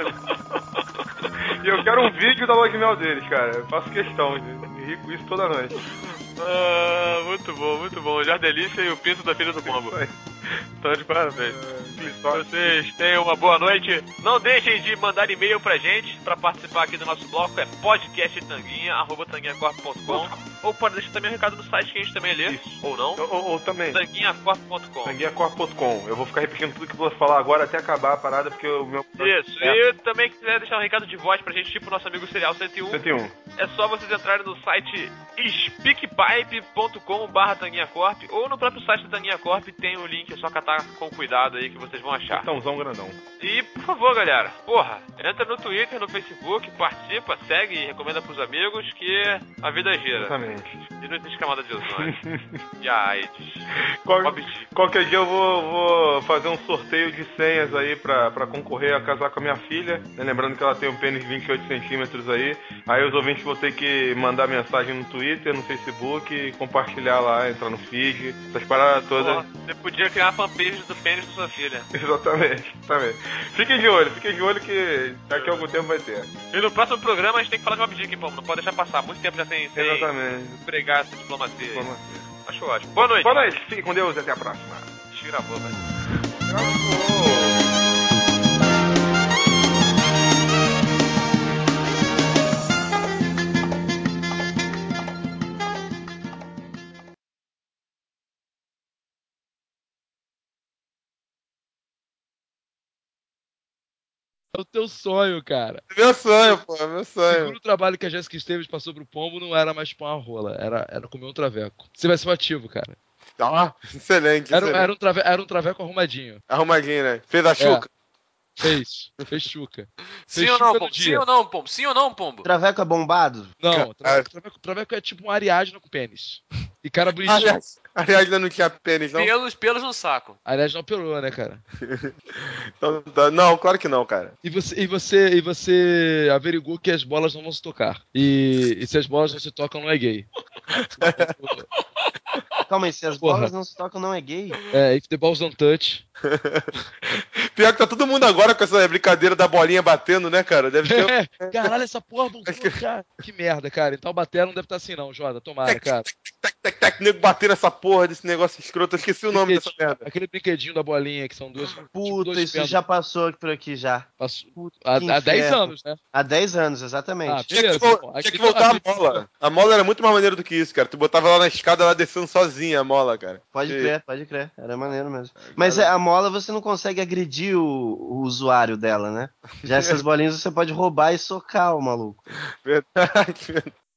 Speaker 8: E eu quero um vídeo da lua de mel deles, cara. Eu faço questão de rir com isso toda noite.
Speaker 7: Muito bom, muito bom. Jardelícia e o pinto da filha do Pombo. Então, de parabéns. Vocês tenham uma boa noite. Não deixem de mandar e-mail pra gente pra participar aqui do nosso bloco. É podcasttanguinha@tanguinhacorp.com. Ou pode deixar também um recado no site que a gente também lê.
Speaker 8: Isso.
Speaker 7: Ou não.
Speaker 8: Ou também.
Speaker 7: Tanguinhacorp.com.
Speaker 8: Tanguinhacorp.com. Eu vou ficar repetindo tudo que você falar agora até acabar a parada, porque o meu...
Speaker 7: Isso. E também que quiser deixar um recado de voz pra gente, tipo o nosso amigo Serial 101.
Speaker 8: 101.
Speaker 7: É só vocês entrarem no site speakpipe.com/tanguinhacorp ou no próprio site da Tanguinha Corp tem o link, é só catar com cuidado aí que vocês vão achar.
Speaker 8: Botãozão grandão.
Speaker 7: E, por favor, galera, porra, entra no Twitter, no Facebook, participa, segue e recomenda pros amigos que a vida gira.
Speaker 8: Exatamente.
Speaker 7: E não existe camada de ozônio. E a AIDS.
Speaker 8: Qualquer dia eu vou fazer um sorteio de senhas aí pra concorrer a casar com a minha filha, né? Lembrando que ela tem um pênis de 28 centímetros aí. Aí os ouvintes vão ter que mandar mensagem no Twitter, no Facebook, compartilhar lá, entrar no feed, essas paradas todas.
Speaker 7: Porra, você podia criar uma fanpage do pênis da sua filha.
Speaker 8: Exatamente. Fiquem de olho que daqui a algum tempo vai ter.
Speaker 7: E no próximo programa a gente tem que falar de Mob Dick, hein, Paulo? Não pode deixar passar. Muito tempo já sem pregar essa diplomacia. Acho ótimo. Boa noite.
Speaker 8: Boa noite. Fique com Deus e até a próxima.
Speaker 7: Gravou, velho.
Speaker 5: É o teu sonho, cara.
Speaker 2: Meu sonho, pô, meu
Speaker 5: O
Speaker 2: sonho.
Speaker 5: segundo trabalho que a Jéssica Esteves passou pro Pombo não era mais chupar uma rola, era comer um traveco. Você vai ser um ativo, cara.
Speaker 2: Excelente.
Speaker 5: Era um traveco arrumadinho.
Speaker 2: Arrumadinho, né? Fez a chuca.
Speaker 5: Fez chuca.
Speaker 3: Sim ou não, Pombo? Sim ou não, Pombo? Sim ou não, Pombo?
Speaker 4: Traveco é bombado?
Speaker 5: Não, traveco é tipo um Ariadna com pênis. E cara bonitinho.
Speaker 2: Ariadna não tinha pênis, não?
Speaker 3: Pelos no saco.
Speaker 5: Ariadna não operou, né, cara?
Speaker 2: Então, não, claro que não, cara.
Speaker 5: E você averigou que as bolas não vão se tocar. E se as bolas não se tocam, não é gay.
Speaker 4: Calma aí, se as bolas não se tocam, não é gay?
Speaker 5: É, if the balls don't touch.
Speaker 2: Pior que tá todo mundo agora com essa brincadeira da bolinha batendo, né, cara? Deve ter...
Speaker 5: Caralho, essa porra voltou, cara. Que merda, cara. Então bater não deve estar assim não, Joda. Tomara, cara.
Speaker 2: Nego bater nessa porra desse negócio escroto. Eu esqueci o nome dessa merda.
Speaker 5: Aquele brinquedinho da bolinha, que são duas...
Speaker 4: Puta, isso já passou por aqui já.
Speaker 5: Passou. Há 10 anos, né?
Speaker 4: Há 10 anos, exatamente.
Speaker 2: Tinha que voltar a mola. A mola era muito mais maneiro do que isso, cara. Tu botava lá na escada, ela descendo sozinha a mola, cara.
Speaker 4: Pode crer. Era maneiro mesmo. Mas a mola você não consegue agredir o usuário dela, né? Já essas bolinhas você pode roubar e socar o maluco.
Speaker 2: Verdade.